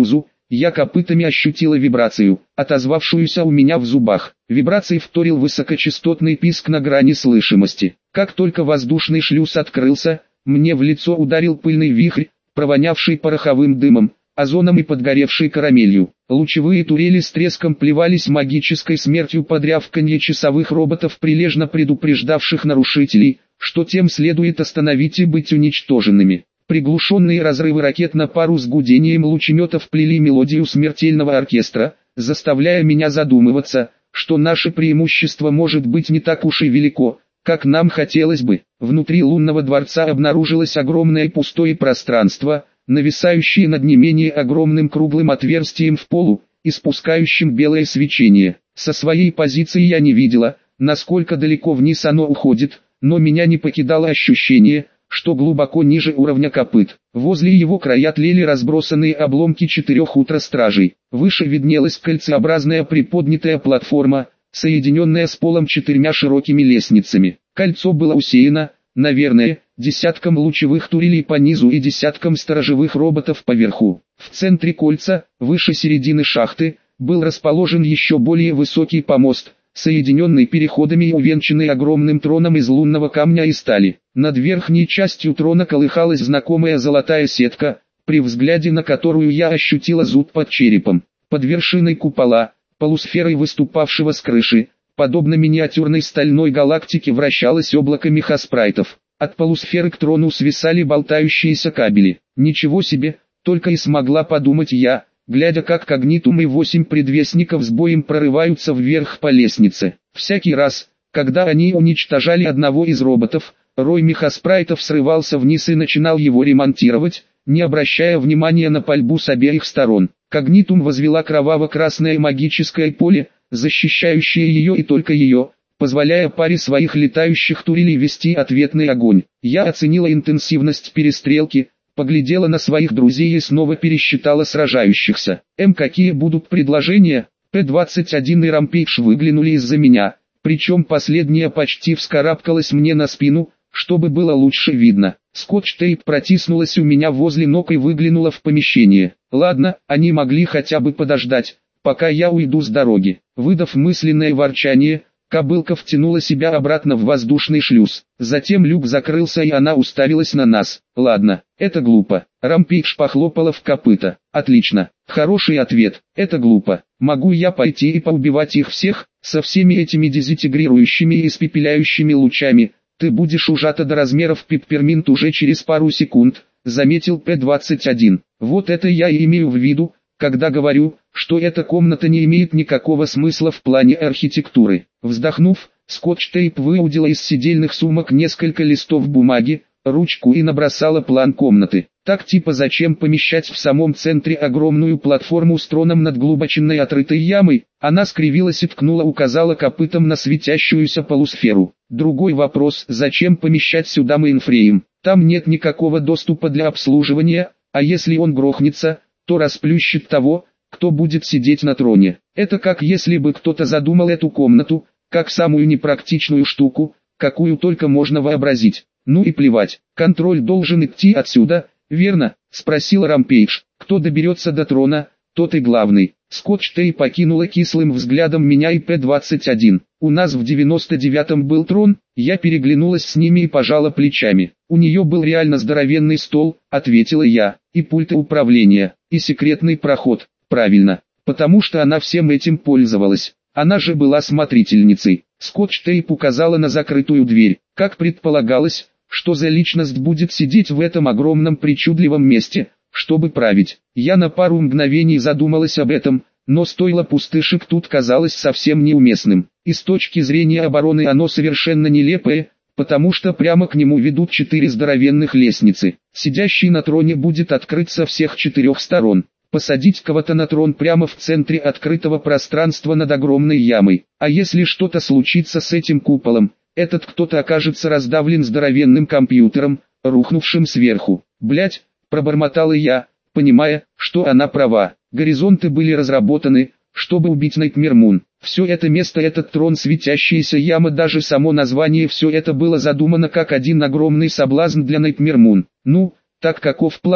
Я копытами ощутила вибрацию, отозвавшуюся у меня в зубах. Вибрации вторил высокочастотный писк на грани слышимости. Как только воздушный шлюз открылся, мне в лицо ударил пыльный вихрь, провонявший пороховым дымом, озоном и подгоревшей карамелью. Лучевые турели с треском плевались магической смертью под рявканье часовых роботов, прилежно предупреждавших нарушителей, что тем следует остановить и быть уничтоженными. Приглушенные разрывы ракет на пару с гудением лучеметов плели мелодию смертельного оркестра, заставляя меня задумываться, что наше преимущество может быть не так уж и велико, как нам хотелось бы. Внутри лунного дворца обнаружилось огромное пустое пространство, нависающее над не менее огромным круглым отверстием в полу, испускающим белое свечение. Со своей позиции я не видела, насколько далеко вниз оно уходит, но меня не покидало ощущение, что глубоко ниже уровня копыт. Возле его края тлели разбросанные обломки четырех утрастражей. Выше виднелась кольцеобразная приподнятая платформа, соединенная с полом четырьмя широкими лестницами. Кольцо было усеяно, наверное, десятком лучевых турелей по низу и десятком сторожевых роботов по верху. В центре кольца, выше середины шахты, был расположен еще более высокий помост, соединенный переходами и увенчанный огромным троном из лунного камня и стали. Над верхней частью трона колыхалась знакомая золотая сетка, при взгляде на которую я ощутила зуд под черепом. Под вершиной купола, полусферой выступавшего с крыши, подобно миниатюрной стальной галактике, вращалось облако мехаспрайтов. От полусферы к трону свисали болтающиеся кабели. Ничего себе, только и смогла подумать я, глядя как Когнитум и восемь предвестников с боем прорываются вверх по лестнице. Всякий раз, когда они уничтожали одного из роботов, рой мехаспрайтов срывался вниз и начинал его ремонтировать, не обращая внимания на пальбу с обеих сторон. Когнитум возвела кроваво-красное магическое поле, защищающее ее и только ее, позволяя паре своих летающих турелей вести ответный огонь. Я оценила интенсивность перестрелки, поглядела на своих друзей и снова пересчитала сражающихся. М, какие будут предложения? П двадцать один и Рампейдж выглянули из-за меня, причем последняя почти вскарабкалась мне на спину, чтобы было лучше видно. Скотч-тейп протиснулась у меня возле ног и выглянула в помещение. Ладно, они могли хотя бы подождать, пока я уйду с дороги. Выдав мысленное ворчание, кобылка втянула себя обратно в воздушный шлюз. Затем люк закрылся и она уставилась на нас. Ладно, это глупо. Рампейдж похлопала в копыта. Отлично. Хороший ответ. Это глупо. Могу я пойти и поубивать их всех, со всеми этими дезинтегрирующими и испепеляющими лучами? Ты будешь ужата до размеров пепперминт уже через пару секунд, заметил П двадцать один. Вот это я и имею в виду, когда говорю, что эта комната не имеет никакого смысла в плане архитектуры. Вздохнув, Скотч-тейп выудила из сидельных сумок несколько листов бумаги, ручку и набросала план комнаты. Так типа зачем помещать в самом центре огромную платформу с троном над глубоченной отрытой ямой? Она скривилась и ткнула, указала копытом на светящуюся полусферу. Другой вопрос, зачем помещать сюда мейнфрейм? Там нет никакого доступа для обслуживания, а если он грохнется, то расплющит того, кто будет сидеть на троне. Это как если бы кто-то задумал эту комнату, как самую непрактичную штуку, какую только можно вообразить. Ну и плевать, контроль должен идти отсюда, верно? Спросил Рампейдж. Кто доберется до трона, тот и главный. Скотч-тейп покинула кислым взглядом меня и П двадцать один. У нас в девяносто девятом был трон, я переглянулась с ними и пожала плечами. У нее был реально здоровенный стол, ответила я, и пульты управления, и секретный проход. Правильно, потому что она всем этим пользовалась. Она же была смотрительницей. Скотч-тейп указала на закрытую дверь. Как предполагалось, что за личность будет сидеть в этом огромном причудливом месте, чтобы править. Я на пару мгновений задумалась об этом, но стойло пустышек тут казалось совсем неуместным. И с точки зрения обороны оно совершенно нелепое, потому что прямо к нему ведут четыре здоровенных лестницы. Сидящий на троне будет открыт со всех четырех сторон. Посадить кого-то на трон прямо в центре открытого пространства над огромной ямой. А если что-то случится с этим куполом, этот кто-то окажется раздавлен здоровенным компьютером, рухнувшим сверху. Блять, пробормотала я, понимая, что она права. Горизонты были разработаны, чтобы убить Найтмер Мун. Все это место, этот трон, светящаяся яма, даже само название, все это было задумано как один огромный соблазн для Найтмер Мун. Ну, так каков план?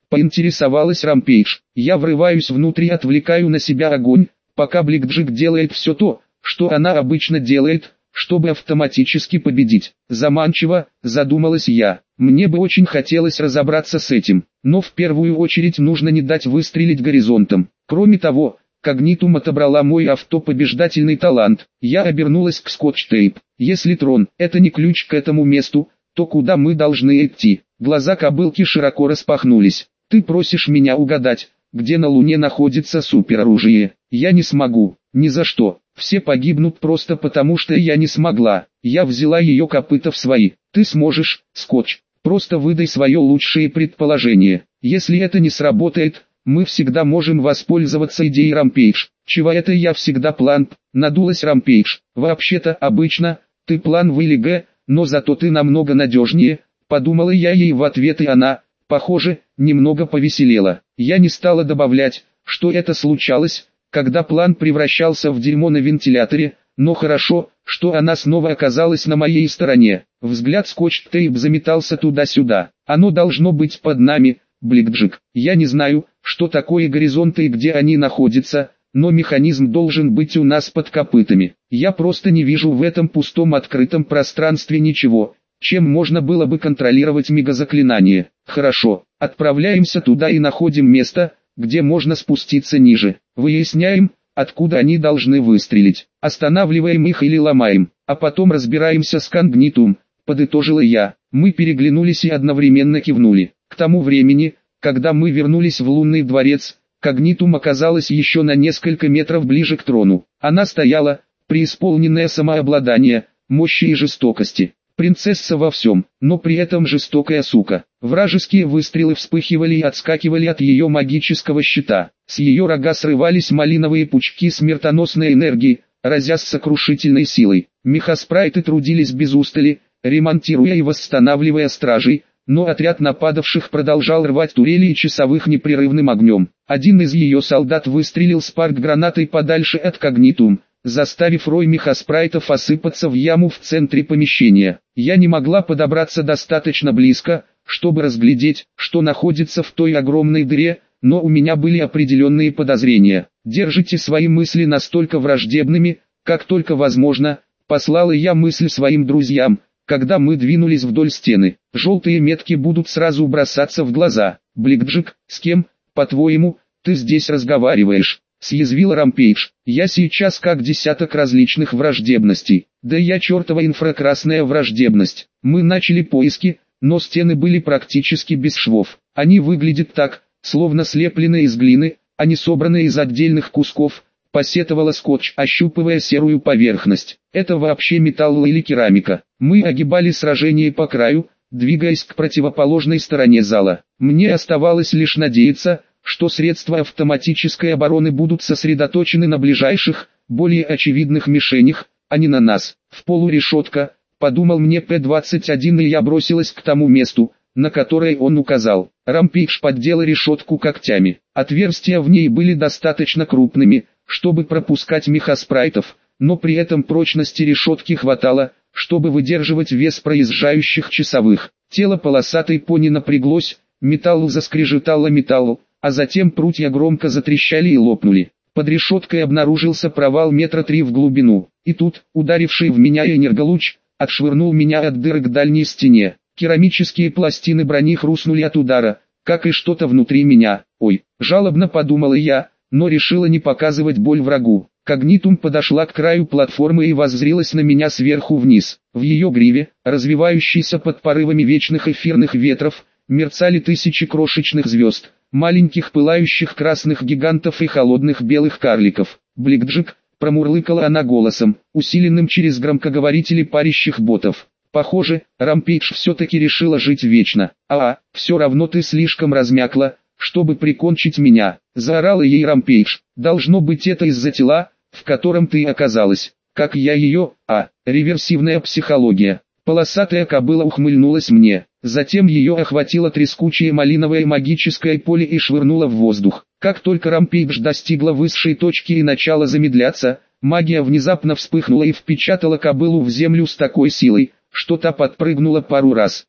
Поинтересовалась Рампейдж. Я врываюсь внутрь и отвлекаю на себя огонь, пока Блэкджек делает все то, что она обычно делает, чтобы автоматически победить. Заманчиво, задумалась я. Мне бы очень хотелось разобраться с этим, но в первую очередь нужно не дать выстрелить горизонтом. Кроме того, Когнитум отобрала мой автопобеждательный талант. Я обернулась к Скотч-Тейп. Если трон – это не ключ к этому месту, то куда мы должны идти? Глаза кобылки широко распахнулись. Ты просишь меня угадать, где на Луне находится супероружие? Я не смогу, ни за что. Все погибнут просто потому, что я не смогла. Я взяла ее копыта в свои. Ты сможешь, Скотч. Просто выдай свое лучшее предположение. Если это не сработает, мы всегда можем воспользоваться идеей Рампейдж. Чего это я всегда план? Надулась Рампейдж. Вообще-то, обычно, ты план В или Г, но зато ты намного надежнее. Подумала я ей в ответ, и она, похоже, немного повеселела. Я не стала добавлять, что это случалось, когда план превращался в дерьмо на вентиляторе, но хорошо, что она снова оказалась на моей стороне. Взгляд Скотч-Тейп заметался туда-сюда. Оно должно быть под нами, Блэкджек. Я не знаю, что такое горизонты и где они находятся, но механизм должен быть у нас под копытами. Я просто не вижу в этом пустом открытом пространстве ничего, чем можно было бы контролировать мегазаклинание. Хорошо, отправляемся туда и находим место, где можно спуститься ниже. Выясняем, откуда они должны выстрелить. Останавливаем их или ломаем, а потом разбираемся с Когнитум, подытожила я. Мы переглянулись и одновременно кивнули. К тому времени, когда мы вернулись в лунный дворец, Когнитум оказалась еще на несколько метров ближе к трону. Она стояла, преисполненная самообладания, мощи и жестокости. Принцесса во всем, но при этом жестокая сука. Вражеские выстрелы вспыхивали и отскакивали от ее магического щита. С ее рога срывались малиновые пучки смертоносной энергии, разя с сокрушительной силой. Мехаспрайты трудились без устали, ремонтируя и восстанавливая стражей, но отряд нападавших продолжал рвать турели и часовых непрерывным огнем. Один из ее солдат выстрелил спарк-гранатой подальше от Когнитум, заставив рой мехаспрайтов осыпаться в яму в центре помещения. Я не могла подобраться достаточно близко, чтобы разглядеть, что находится в той огромной дыре, но у меня были определенные подозрения. «Держите свои мысли настолько враждебными, как только возможно», послала я мысль своим друзьям, когда мы двинулись вдоль стены. «Желтые метки будут сразу бросаться в глаза. Блэкджек, с кем, по-твоему, ты здесь разговариваешь?» Съязвила Рампейдж. «Я сейчас как десяток различных враждебностей. Да я чертова инфракрасная враждебность. Мы начали поиски, но стены были практически без швов. Они выглядят так, словно слеплены из глины, а не собраны из отдельных кусков», посетовала Скотч, ощупывая серую поверхность. «Это вообще металл или керамика?» Мы огибали сражение по краю, двигаясь к противоположной стороне зала. Мне оставалось лишь надеяться, что средства автоматической обороны будут сосредоточены на ближайших, более очевидных мишенях, а не на нас. В полурешетка, подумал мне П двадцать один, и я бросилась к тому месту, на которое он указал. Рампейдж поддела решетку когтями. Отверстия в ней были достаточно крупными, чтобы пропускать мехаспрайтов, но при этом прочности решетки хватало, чтобы выдерживать вес проезжающих часовых. Тело полосатой пони напряглось, металл заскрежетало металлу, а затем прутья громко затрещали и лопнули. Под решеткой обнаружился провал метра три в глубину, и тут, ударивший в меня энерголуч, отшвырнул меня от дыры к дальней стене. Керамические пластины брони хрустнули от удара, как и что-то внутри меня. «Ой», жалобно подумала я, но решила не показывать боль врагу. Когнитум подошла к краю платформы и воззрилась на меня сверху вниз. В ее гриве, развивающейся под порывами вечных эфирных ветров, мерцали тысячи крошечных звезд, маленьких пылающих красных гигантов и холодных белых карликов. «Блэкджек», промурлыкала она голосом, усиленным через громкоговорители парящих ботов. «Похоже, Рампейдж все-таки решила жить вечно. А, все равно ты слишком размякла, чтобы прикончить меня», заорала ей Рампейдж. «Должно быть, это из-за тела, в котором ты оказалась. Как я ее, а, реверсивная психология». Полосатая кобыла ухмыльнулась мне. Затем ее охватило трескучее малиновое магическое поле и швырнуло в воздух. Как только Рампейдж достигла высшей точки и начала замедляться, магия внезапно вспыхнула и впечатала кобылу в землю с такой силой, что та подпрыгнула пару раз. «Ой!»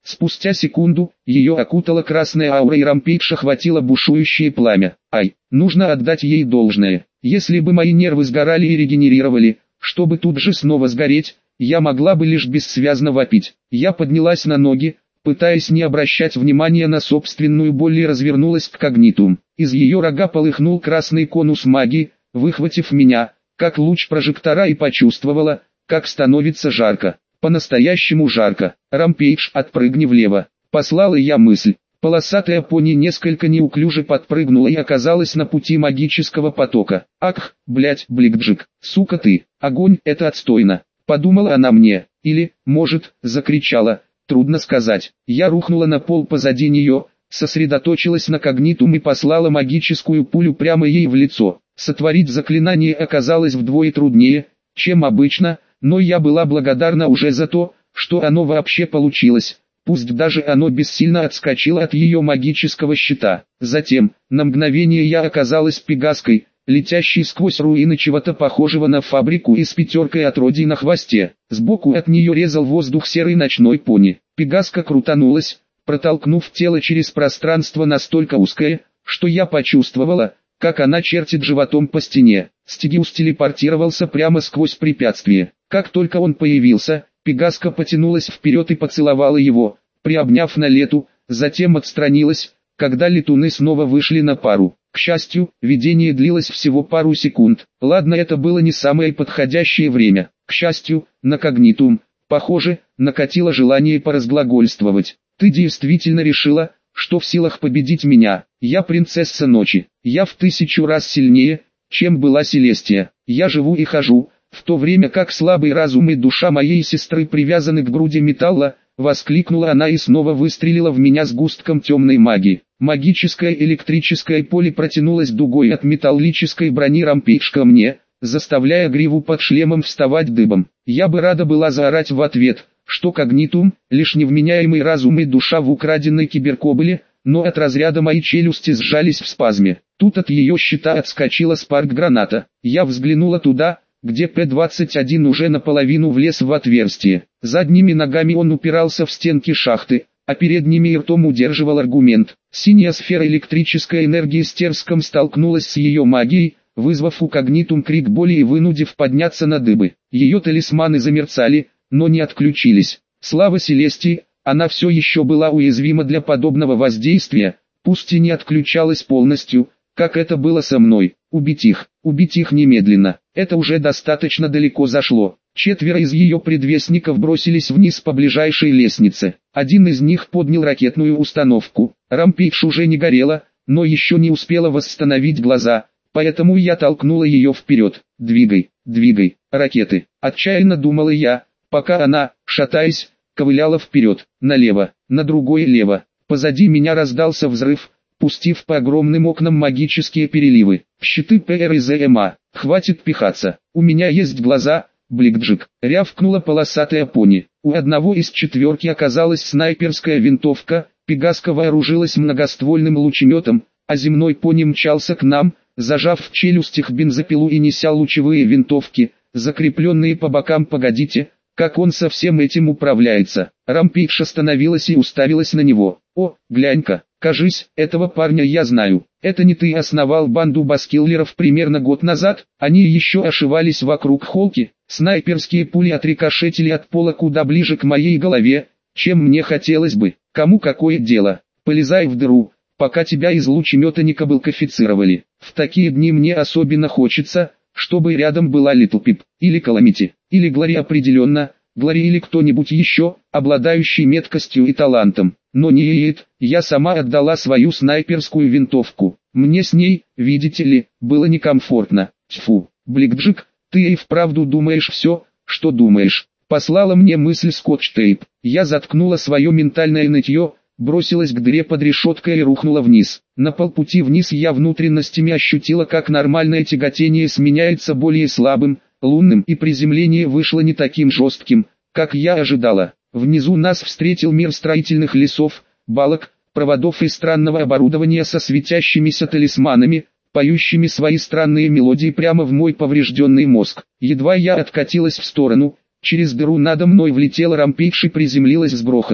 Спустя секунду, ее окутала красная аура и Рампейдж охватило бушующее пламя. Ай, нужно отдать ей должное. Если бы мои нервы сгорали и регенерировали, чтобы тут же снова сгореть, я могла бы лишь бессвязно вопить. Я поднялась на ноги, пытаясь не обращать внимания на собственную боль, и развернулась к Когнитум. Из ее рога полыхнул красный конус магии, выхватив меня, как луч прожектора, и почувствовала, как становится жарко. По-настоящему жарко. Рампейдж, отпрыгни влево. Послала я мысль. Полосатая пони несколько неуклюже подпрыгнула и оказалась на пути магического потока. Ах, блять, Бликджик, сука ты, огонь, это отстойно. Подумала она мне, или, может, закричала, трудно сказать. Я рухнула на пол позади нее, сосредоточилась на Когнитум и послала магическую пулю прямо ей в лицо. Сотворить заклинание оказалось вдвое труднее, чем обычно, но я была благодарна уже за то, что оно вообще получилось, пусть даже оно бессильно отскочило от ее магического щита. Затем, на мгновение я оказалась Пегаской, летящей сквозь руины чего-то похожего на фабрику и с пятеркой отродий на хвосте. Сбоку от нее резал воздух серый ночной пони. Пегаска крутанулась, протолкнув тело через пространство настолько узкое, что я почувствовала, как она чертит животом по стене. Стигиус телепортировался прямо сквозь препятствие. Как только он появился, Пегаска потянулась вперед и поцеловала его, приобняв на лету, затем отстранилась, когда летуны снова вышли на пару. К счастью, видение длилось всего пару секунд. Ладно, это было не самое подходящее время. К счастью, на Когнитум, похоже, накатило желание поразглагольствовать. Ты действительно решила, что в силах победить меня? Я принцесса ночи. Я в тысячу раз сильнее, чем была Селестия. Я живу и хожу, в то время как слабый разум и душа моей сестры привязаны к груди металла, воскликнула она и снова выстрелила в меня сгустком темной магии. Магическое электрическое поле протянулось дугой от металлической брони Рампейдж ко мне, заставляя гриву под шлемом вставать дыбом. Я бы рада была заорать в ответ, что Когнитум, лишь невменяемый разум и душа в украденной киберкобыле, но от разряда мои челюсти сжались в спазме. Тут от ее щита отскочила спарк-граната. Я взглянула туда, где П двадцать один уже наполовину влез в отверстие. Задними ногами он упирался в стенки шахты, а передними и ртом удерживал аргумент. Синяя сфера электрической энергии с терском столкнулась с ее магией, вызвав у Когнитум крик боли и вынудив подняться на дыбы. Ее талисманы замерцали, но не отключились. Слава Селестии, она все еще была уязвима для подобного воздействия, пусть и не отключалась полностью, как это было со мной. Убить их, убить их немедленно. Это уже достаточно далеко зашло. Четверо из ее предвестников бросились вниз по ближайшей лестнице. Один из них поднял ракетную установку. Рампейдж уже не горела, но еще не успела восстановить глаза, поэтому я толкнула ее вперед. Двигай, двигай, ракеты. Отчаянно думала я, пока она, шатаясь, ковыляла вперед, налево, на другое лево. Позади меня раздался взрыв, пустив по огромным окнам магические переливы. Щиты ПР и ЗМА. Хватит пихаться. У меня есть глаза, Бликджик. Рявкнула полосатая пони. У одного из четверки оказалась снайперская винтовка, Пегаска вооружилась многоствольным лучеметом, а земной пони мчался к нам, зажав в челюстях бензопилу и неся лучевые винтовки, закрепленные по бокам. Погодите, как он со всем этим управляется? Рампейдж остановилась и уставилась на него. О, глянь-ка, кажись, этого парня я знаю. Это не ты основал банду баскиллеров примерно год назад? Они еще ошивались вокруг холки. Снайперские пули отрикошетили от пола куда ближе к моей голове, чем мне хотелось бы. Кому какое дело? Полезай в дыру, пока тебя из лучемета не кабелкафицировали. В такие дни мне особенно хочется, чтобы рядом была Литл Пип, или Каламити, или Глори, определенно, Глори или кто-нибудь еще, обладающий меткостью и талантом. Но не Эйд, я сама отдала свою снайперскую винтовку. Мне с ней, видите ли, было некомфортно. Тьфу, Бликджик, ты и вправду думаешь все, что думаешь. Послала мне мысль скотч-тейп. Я заткнула свое ментальное нытье, бросилась к дыре под решеткой и рухнула вниз. На полпути вниз я внутренностями ощутила, как нормальное тяготение сменяется более слабым, лунным, и приземление вышло не таким жестким, как я ожидала. Внизу нас встретил мир строительных лесов, балок, проводов и странного оборудования со светящимися талисманами, поющими свои странные мелодии прямо в мой поврежденный мозг. Едва я откатилась в сторону, через дыру надо мной влетела Рампейдж и приземлилась с грохотом.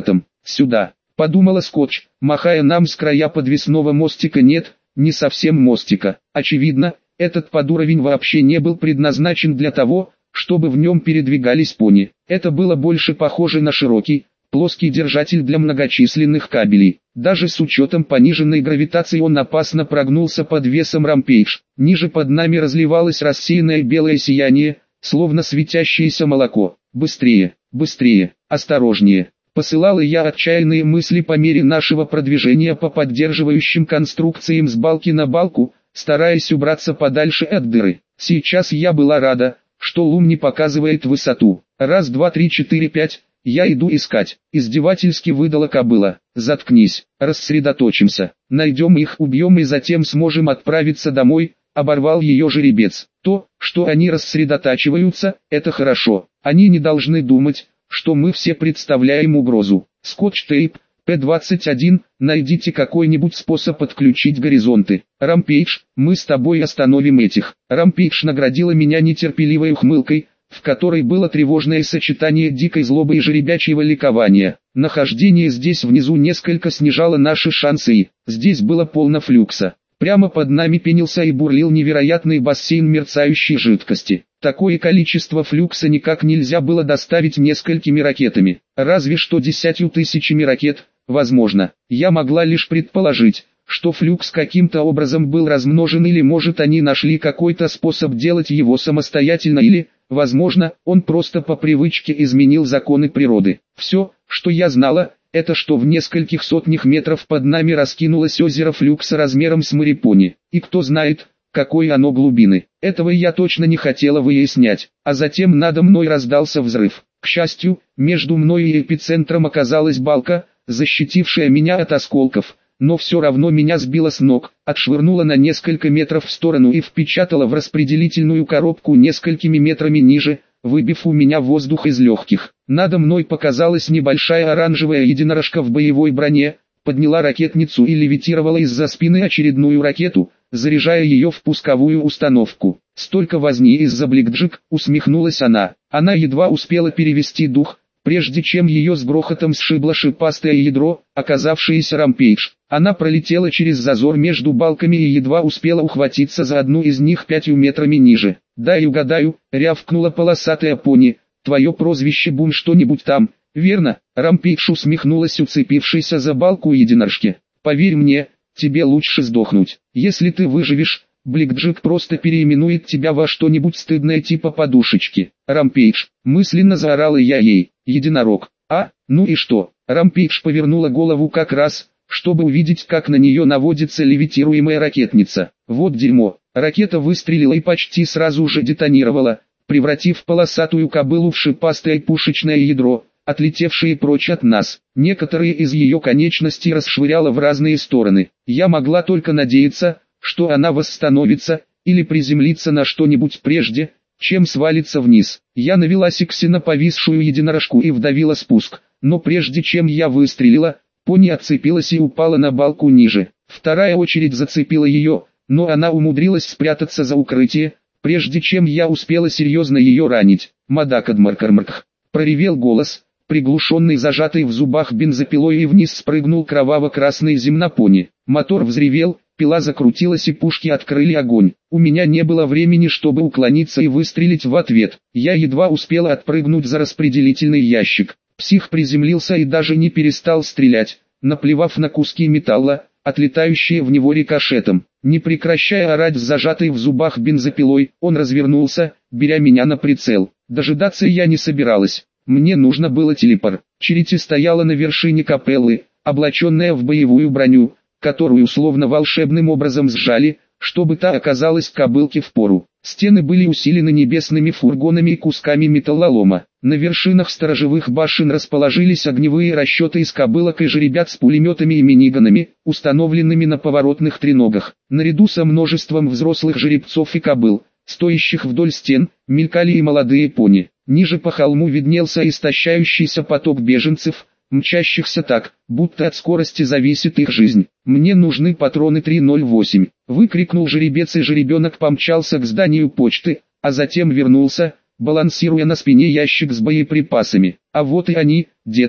сюда, подумала Скотч, махая нам с края подвесного мостика. Нет, не совсем мостика. Очевидно, этот подуровень вообще не был предназначен для того, чтобы в нем передвигались пони. Это было больше похоже на широкий, плоский держатель для многочисленных кабелей. Даже с учетом пониженной гравитации он опасно прогнулся под весом Рампейдж. Ниже под нами разливалось рассеянное белое сияние, словно светящееся молоко. Быстрее, быстрее, осторожнее. Посылала я отчаянные мысли по мере нашего продвижения по поддерживающим конструкциям с балки на балку, стараясь убраться подальше от дыры. Сейчас я была рада, что лум не показывает высоту. Раз, два, три, четыре, пять. Я иду искать. Издевательски выдала кобыла. Заткнись, рассредоточимся. Найдем их, убьем и затем сможем отправиться домой. Оборвал ее жеребец. То, что они рассредотачиваются, это хорошо. Они не должны думать, что мы все представляем угрозу. Скотч-тейп, П двадцать один, найдите какой-нибудь способ подключить горизонты. Рампейдж, мы с тобой остановим этих. Рампейдж наградила меня нетерпеливой ухмылкой, в которой было тревожное сочетание дикой злобы и жеребячьего ликования. Нахождение здесь внизу несколько снижало наши шансы и, здесь было полно флюкса. Прямо под нами пенился и бурлил невероятный бассейн мерцающей жидкости. Такое количество флюкса никак нельзя было доставить несколькими ракетами, разве что десятью тысячами ракет, возможно. Я могла лишь предположить, что флюкс каким-то образом был размножен, или может они нашли какой-то способ делать его самостоятельно, или, возможно, он просто по привычке изменил законы природы. Все, что я знала, это что в нескольких сотнях метров под нами раскинулось озеро флюкса размером с Марипони, и кто знает, какой оно глубины. Этого я точно не хотела выяснять. А затем надо мной раздался взрыв. К счастью, между мной и эпицентром оказалась балка, защитившая меня от осколков, но все равно меня сбило с ног, отшвырнуло на несколько метров в сторону и впечатало в распределительную коробку несколькими метрами ниже, выбив у меня воздух из легких. Надо мной показалась небольшая оранжевая единорожка в боевой броне, подняла ракетницу и левитировала из-за спины очередную ракету, заряжая ее в пусковую установку. Столько возни из-за Бликджик, усмехнулась она. Она едва успела перевести дух, прежде чем ее с грохотом сшибло шипастое ядро, оказавшееся Рампейдж. Она пролетела через зазор между балками и едва успела ухватиться за одну из них пятью метрами ниже. «Дай угадаю», — рявкнула полосатая пони, — «твое прозвище Бун что-нибудь там, верно?» Рампейдж усмехнулась уцепившейся за балку единорожке. «Поверь мне, тебе лучше сдохнуть. Если ты выживешь, Бликджик просто переименует тебя во что-нибудь стыдное типа подушечки». «Рампейдж», мысленно заорала я ей, «единорог». «А, ну и что?» Рампейдж повернула голову как раз, чтобы увидеть, как на нее наводится левитируемая ракетница. Вот дерьмо. Ракета выстрелила и почти сразу же детонировала, превратив полосатую кобылу в шипастое пушечное ядро, отлетевшие прочь от нас. Некоторые из ее конечностей расшвыряло в разные стороны. Я могла только надеяться, что она восстановится, или приземлится на что-нибудь прежде, чем свалится вниз. Я навела Сикси на повисшую единорожку и вдавила спуск, но прежде чем я выстрелила, пони отцепилась и упала на балку ниже. Вторая очередь зацепила ее, но она умудрилась спрятаться за укрытие, прежде чем я успела серьезно ее ранить. «Мадакадмаркармарк!» — проревел голос, приглушенный зажатой в зубах бензопилой, и вниз спрыгнул кроваво-красный земнопони. Мотор взревел, пила закрутилась и пушки открыли огонь. У меня не было времени, чтобы уклониться и выстрелить в ответ. Я едва успела отпрыгнуть за распределительный ящик. Псих приземлился и даже не перестал стрелять, наплевав на куски металла, отлетающие в него рикошетом. Не прекращая орать с зажатой в зубах бензопилой, он развернулся, беря меня на прицел. Дожидаться я не собиралась. Мне нужно было телепор. Черити стояла на вершине капеллы, облаченная в боевую броню, которую словно волшебным образом сжали, чтобы та оказалась кобылке впору. Стены были усилены небесными фургонами и кусками металлолома. На вершинах сторожевых башен расположились огневые расчеты из кобылок и жеребят с пулеметами и миниганами, установленными на поворотных треногах. Наряду со множеством взрослых жеребцов и кобыл, стоящих вдоль стен, мелькали и молодые пони. Ниже по холму виднелся истощающийся поток беженцев, мчащихся так, будто от скорости зависит их жизнь. «Мне нужны патроны три ноль восемь», — выкрикнул жеребец, и жеребенок помчался к зданию почты, а затем вернулся, балансируя на спине ящик с боеприпасами. «А вот и они, детки»,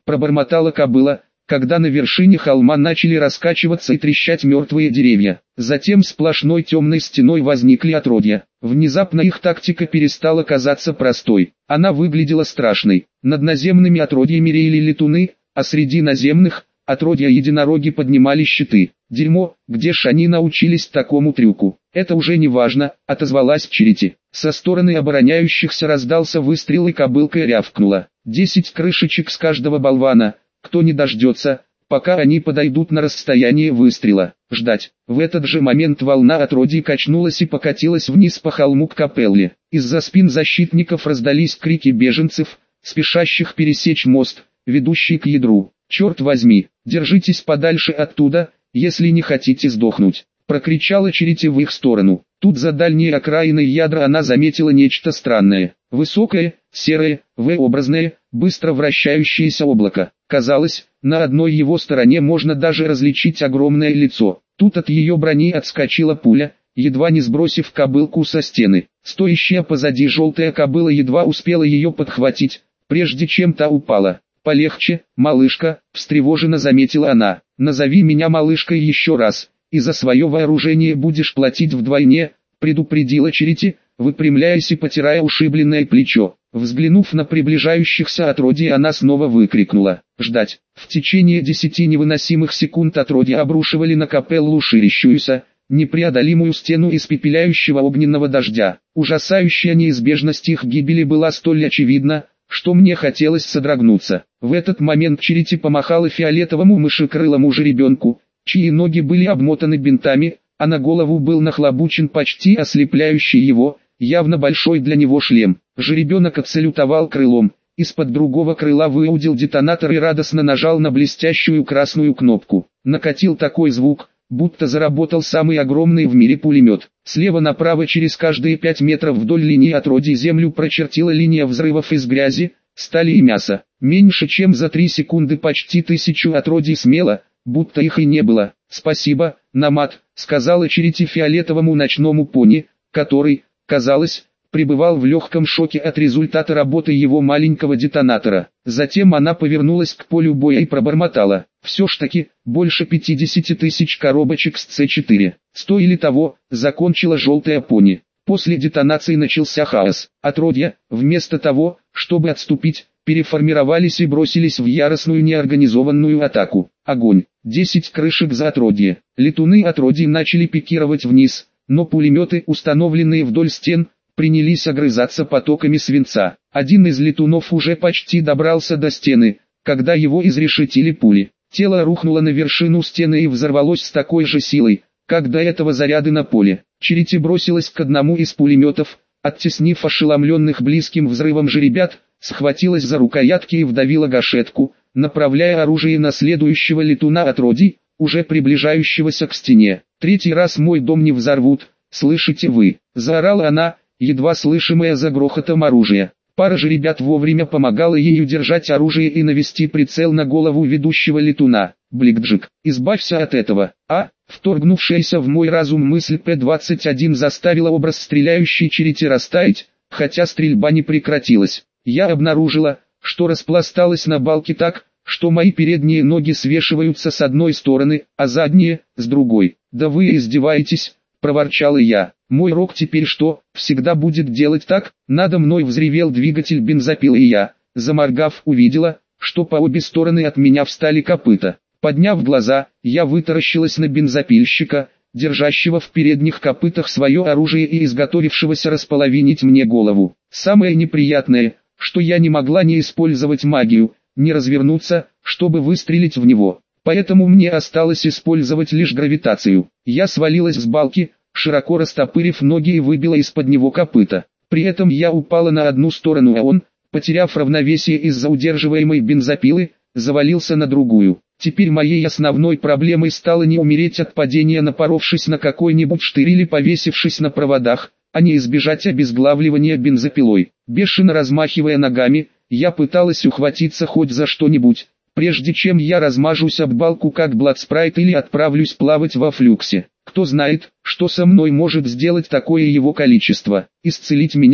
пробормотала кобыла, когда на вершине холма начали раскачиваться и трещать мертвые деревья. Затем сплошной темной стеной возникли отродья. Внезапно их тактика перестала казаться простой. Она выглядела страшной. Над наземными отродьями реяли летуны, а среди наземных отродья единороги поднимали щиты. «Дерьмо, где ж они научились такому трюку?» «Это уже не важно», — отозвалась Черити. Со стороны обороняющихся раздался выстрел и кобылка рявкнула. «Десять крышечек с каждого болвана. Кто не дождется, пока они подойдут на расстояние выстрела. Ждать». В этот же момент волна отродий качнулась и покатилась вниз по холму к капелле. Из-за спин защитников раздались крики беженцев, спешащих пересечь мост, ведущий к ядру. «Черт возьми, держитесь подальше оттуда, если не хотите сдохнуть», — прокричала Черити в их сторону. Тут за дальней окраиной ядра она заметила нечто странное. Высокое, серое, V-образное, быстро вращающееся облако. Казалось, на одной его стороне можно даже различить огромное лицо. Тут от ее брони отскочила пуля, едва не сбросив кобылку со стены. Стоящая позади желтая кобыла едва успела ее подхватить, прежде чем та упала. «Полегче, малышка», — встревоженно заметила она. «Назови меня малышкой еще раз, и за свое вооружение будешь платить вдвойне», — предупредила Черити, выпрямляясь и потирая ушибленное плечо. Взглянув на приближающихся отродий, она снова выкрикнула: «Ждать!». В течение десяти невыносимых секунд отродья обрушивали на капеллу ширящуюся, непреодолимую стену испепеляющего огненного дождя. Ужасающая неизбежность их гибели была столь очевидна, что мне хотелось содрогнуться. В этот момент Черити помахала фиолетовому мышекрылому жеребенку, чьи ноги были обмотаны бинтами, а на голову был нахлобучен почти ослепляющий его, явно большой для него шлем. Жеребенок отсалютовал крылом, из-под другого крыла выудил детонатор и радостно нажал на блестящую красную кнопку. Накатил такой звук, будто заработал самый огромный в мире пулемет. Слева направо через каждые пять метров вдоль линии отродий землю прочертила линия взрывов из грязи, стали и мяса. Меньше чем за три секунды почти тысячу отродий смело, будто их и не было. «Спасибо, Намат», — сказала Черити фиолетовому ночному пони, который, казалось, пребывал в легком шоке от результата работы его маленького детонатора. Затем она повернулась к полю боя и пробормотала: «Все ж таки, больше пятидесяти тысяч коробочек с С четыре. Стоили того», — закончила желтая пони. После детонации начался хаос. Отродья, вместо того, чтобы отступить, переформировались и бросились в яростную неорганизованную атаку. Огонь. Десять крышек за отродье. Летуны отродий начали пикировать вниз, но пулеметы, установленные вдоль стен, принялись огрызаться потоками свинца. Один из летунов уже почти добрался до стены, когда его изрешетили пули. Тело рухнуло на вершину стены и взорвалось с такой же силой, как до этого заряды на поле. Черити бросилась к одному из пулеметов, оттеснив ошеломленных близким взрывом жеребят, схватилась за рукоятки и вдавила гашетку, направляя оружие на следующего летуна отродий, уже приближающегося к стене. «Третий раз мой дом не взорвут, слышите вы?» — заорала она, едва слышимая за грохотом оружия. Пара жеребят вовремя помогала ей удержать оружие и навести прицел на голову ведущего летуна. «Бликджик, избавься от этого!» А, вторгнувшаяся в мой разум мысль П двадцать один заставила образ стреляющей Черити растаять, хотя стрельба не прекратилась. Я обнаружила, что распласталась на балке так, что мои передние ноги свешиваются с одной стороны, а задние — с другой. «Да вы издеваетесь!» — проворчала я. «Мой рог теперь что, всегда будет делать так?» Надо мной взревел двигатель бензопилы, и я, заморгав, увидела, что по обе стороны от меня встали копыта. Подняв глаза, я вытаращилась на бензопильщика, держащего в передних копытах свое оружие и изготовившегося располовинить мне голову. Самое неприятное, что я не могла не использовать магию, не развернуться, чтобы выстрелить в него. Поэтому мне осталось использовать лишь гравитацию. Я свалилась с балки, широко растопырив ноги, и выбила из-под него копыта. При этом я упала на одну сторону, а он, потеряв равновесие из-за удерживаемой бензопилы, завалился на другую. Теперь моей основной проблемой стало не умереть от падения, напоровшись на какой-нибудь штырь или повесившись на проводах, а не избежать обезглавливания бензопилой. Бешено размахивая ногами, я пыталась ухватиться хоть за что-нибудь, прежде чем я размажусь об балку как Бладспрайт или отправлюсь плавать во флюксе. Кто знает, что со мной может сделать такое его количество. Исцелить меня?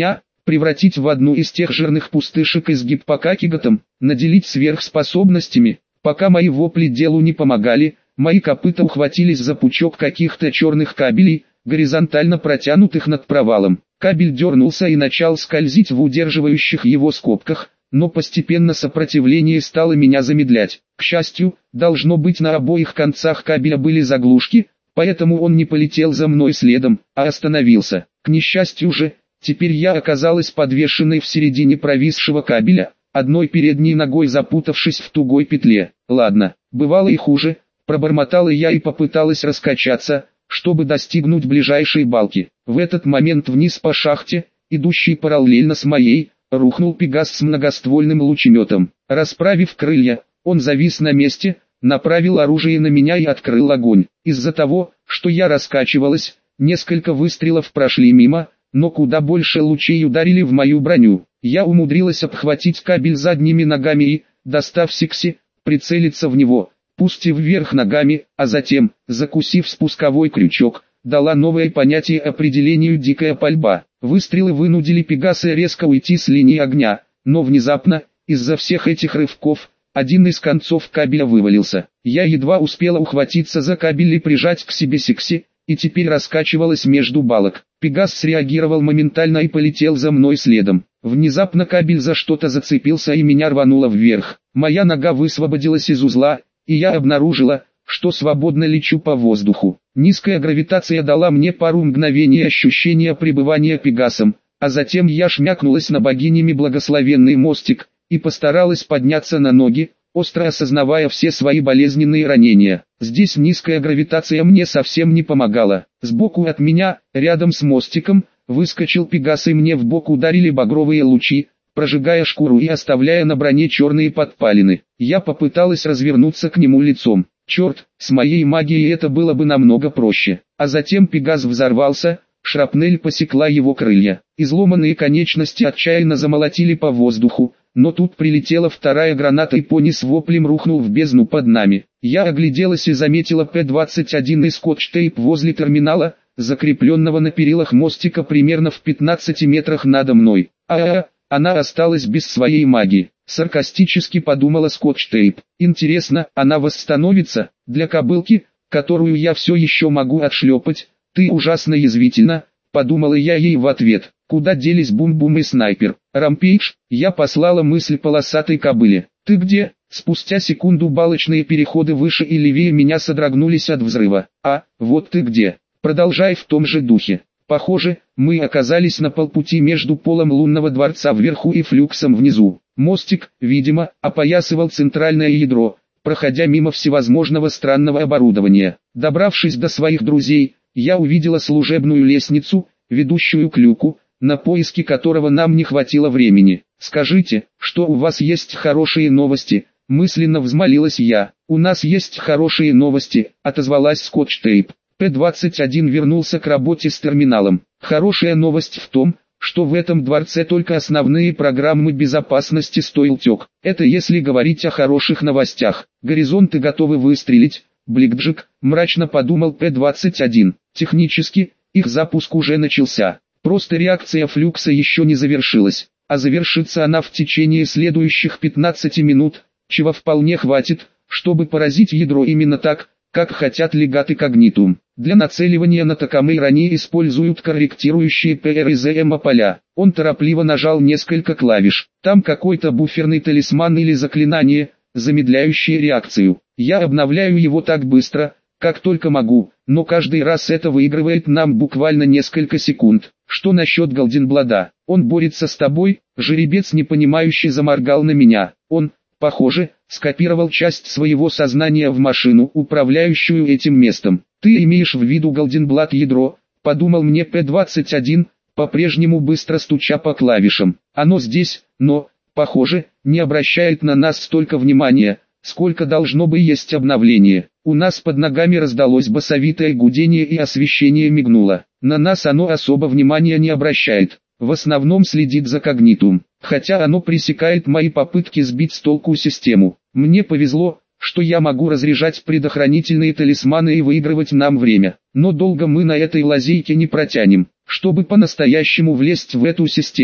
превратить в одну из тех жирных пустышек из гиппокакигатом, наделить сверхспособностями. Пока мои вопли делу не помогали, мои копыта ухватились за пучок каких-то черных кабелей, горизонтально протянутых над провалом. Кабель дернулся и начал скользить в удерживающих его скобках, но постепенно сопротивление стало меня замедлять. К счастью, должно быть, на обоих концах кабеля были заглушки, поэтому он не полетел за мной следом, а остановился. К несчастью же, теперь я оказалась подвешенной в середине провисшего кабеля, одной передней ногой запутавшись в тугой петле. Ладно, бывало и хуже, пробормотала я и попыталась раскачаться, чтобы достигнуть ближайшей балки. В этот момент вниз по шахте, идущей параллельно с моей, рухнул Пегас с многоствольным лучеметом. Расправив крылья, он завис на месте, направил оружие на меня и открыл огонь. Из-за того, что я раскачивалась, несколько выстрелов прошли мимо, но куда больше лучей ударили в мою броню. Я умудрилась обхватить кабель задними ногами и, достав секси, прицелиться в него, пустив вверх ногами, а затем, закусив спусковой крючок, дала новое понятие определению «дикая пальба». Выстрелы вынудили Пегаса резко уйти с линии огня, но внезапно, из-за всех этих рывков, один из концов кабеля вывалился. Я едва успела ухватиться за кабель и прижать к себе секси, и теперь раскачивалась между балок. Пегас среагировал моментально и полетел за мной следом. Внезапно кабель за что-то зацепился и меня рвануло вверх. Моя нога высвободилась из узла, и я обнаружила, что свободно лечу по воздуху. Низкая гравитация дала мне пару мгновений ощущения пребывания Пегасом, а затем я шмякнулась на богинями благословенный мостик, и постаралась подняться на ноги, остро осознавая все свои болезненные ранения. Здесь низкая гравитация мне совсем не помогала. Сбоку от меня, рядом с мостиком, выскочил Пегас и мне в бок ударили багровые лучи, прожигая шкуру и оставляя на броне черные подпалины. Я попыталась развернуться к нему лицом. Черт, с моей магией это было бы намного проще. А затем Пегас взорвался, шрапнель посекла его крылья. Изломанные конечности отчаянно замолотили по воздуху, но тут прилетела вторая граната и пони с воплем рухнул в бездну под нами. Я огляделась и заметила П двадцать один и скотч-тейп возле терминала, закрепленного на перилах мостика примерно в пятнадцати метрах надо мной. А-а-а, она осталась без своей магии. Саркастически подумала скотч-тейп. Интересно, она восстановится? Для кобылки, которую я все еще могу отшлепать, ты ужасно язвительна, подумала я ей в ответ. Куда делись Бум-Бум и Снайпер? Рампейдж, я послала мысль полосатой кобыле. Ты где? Спустя секунду балочные переходы выше и левее меня содрогнулись от взрыва. А, вот ты где. Продолжай в том же духе. Похоже, мы оказались на полпути между полом лунного дворца вверху и флюксом внизу. Мостик, видимо, опоясывал центральное ядро, проходя мимо всевозможного странного оборудования. Добравшись до своих друзей, я увидела служебную лестницу, ведущую к люку, на поиски которого нам не хватило времени. «Скажите, что у вас есть хорошие новости?» – мысленно взмолилась я. «У нас есть хорошие новости», – отозвалась скотч-тейп. П двадцать один вернулся к работе с терминалом. Хорошая новость в том, что в этом дворце только основные программы безопасности стоилтек. Это если говорить о хороших новостях. Горизонты готовы выстрелить. Бликджик, мрачно подумал П двадцать один. Технически, их запуск уже начался. Просто реакция флюкса еще не завершилась, а завершится она в течение следующих пятнадцати минут, чего вполне хватит, чтобы поразить ядро именно так, как хотят легаты Когнитум. Для нацеливания на Такамей ранее используют корректирующие П Р и З М поля. Он торопливо нажал несколько клавиш. Там какой-то буферный талисман или заклинание, замедляющее реакцию. Я обновляю его так быстро, как только могу, но каждый раз это выигрывает нам буквально несколько секунд. Что насчет Голденблада? Он борется с тобой? Жеребец непонимающе заморгал на меня. Он, похоже, скопировал часть своего сознания в машину, управляющую этим местом. Ты имеешь в виду Голденблад ядро, подумал мне П двадцать один, по-прежнему быстро стуча по клавишам. Оно здесь, но, похоже, не обращает на нас столько внимания, сколько должно бы есть обновление. У нас под ногами раздалось басовитое гудение и освещение мигнуло. На нас оно особо внимания не обращает. В основном следит за Когнитум, хотя оно пресекает мои попытки сбить с толку систему. Мне повезло, что я могу разряжать предохранительные талисманы и выигрывать нам время. Но долго мы на этой лазейке не протянем. Чтобы по-настоящему влезть в эту систему,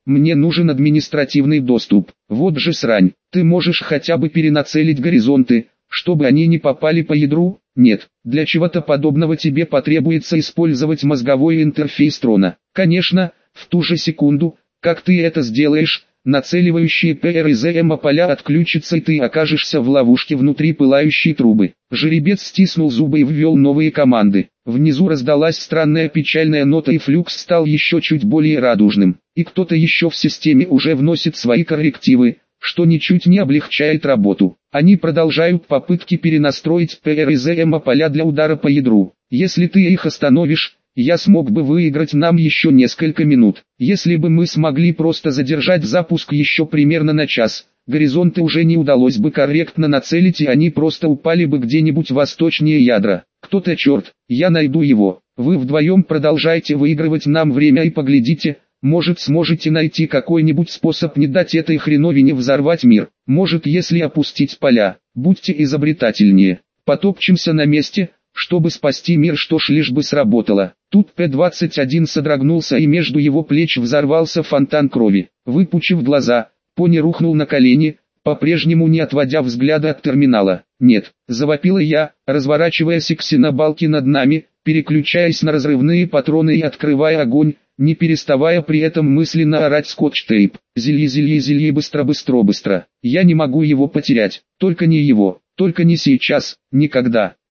мне нужен административный доступ. Вот же срань, ты можешь хотя бы перенацелить горизонты, чтобы они не попали по ядру? Нет, для чего-то подобного тебе потребуется использовать мозговой интерфейс трона. Конечно, в ту же секунду, как ты это сделаешь, нацеливающие ПР из ЭМА поля отключатся и ты окажешься в ловушке внутри пылающей трубы. Жеребец стиснул зубы и ввел новые команды. Внизу раздалась странная печальная нота и флюкс стал еще чуть более радужным. И кто-то еще в системе уже вносит свои коррективы, что ничуть не облегчает работу. Они продолжают попытки перенастроить ПР из ЭМА поля для удара по ядру. Если ты их остановишь, я смог бы выиграть нам еще несколько минут. Если бы мы смогли просто задержать запуск еще примерно на час, горизонты уже не удалось бы корректно нацелить и они просто упали бы где-нибудь восточнее ядра. Кто-то черт, я найду его. Вы вдвоем продолжайте выигрывать нам время и поглядите, может сможете найти какой-нибудь способ не дать этой хреновине взорвать мир. Может если опустить поля, будьте изобретательнее. Потопчемся на месте, чтобы спасти мир, что ж лишь бы сработало. Тут П двадцать один содрогнулся и между его плеч взорвался фонтан крови. Выпучив глаза, пони рухнул на колени, по-прежнему не отводя взгляда от терминала. «Нет!» – завопила я, разворачиваясь к ксенобалке над нами, переключаясь на разрывные патроны и открывая огонь, не переставая при этом мысленно орать скотч-тейп. «Зелье, зелье, зелье, быстро, быстро, быстро! Я не могу его потерять, только не его, только не сейчас, никогда!»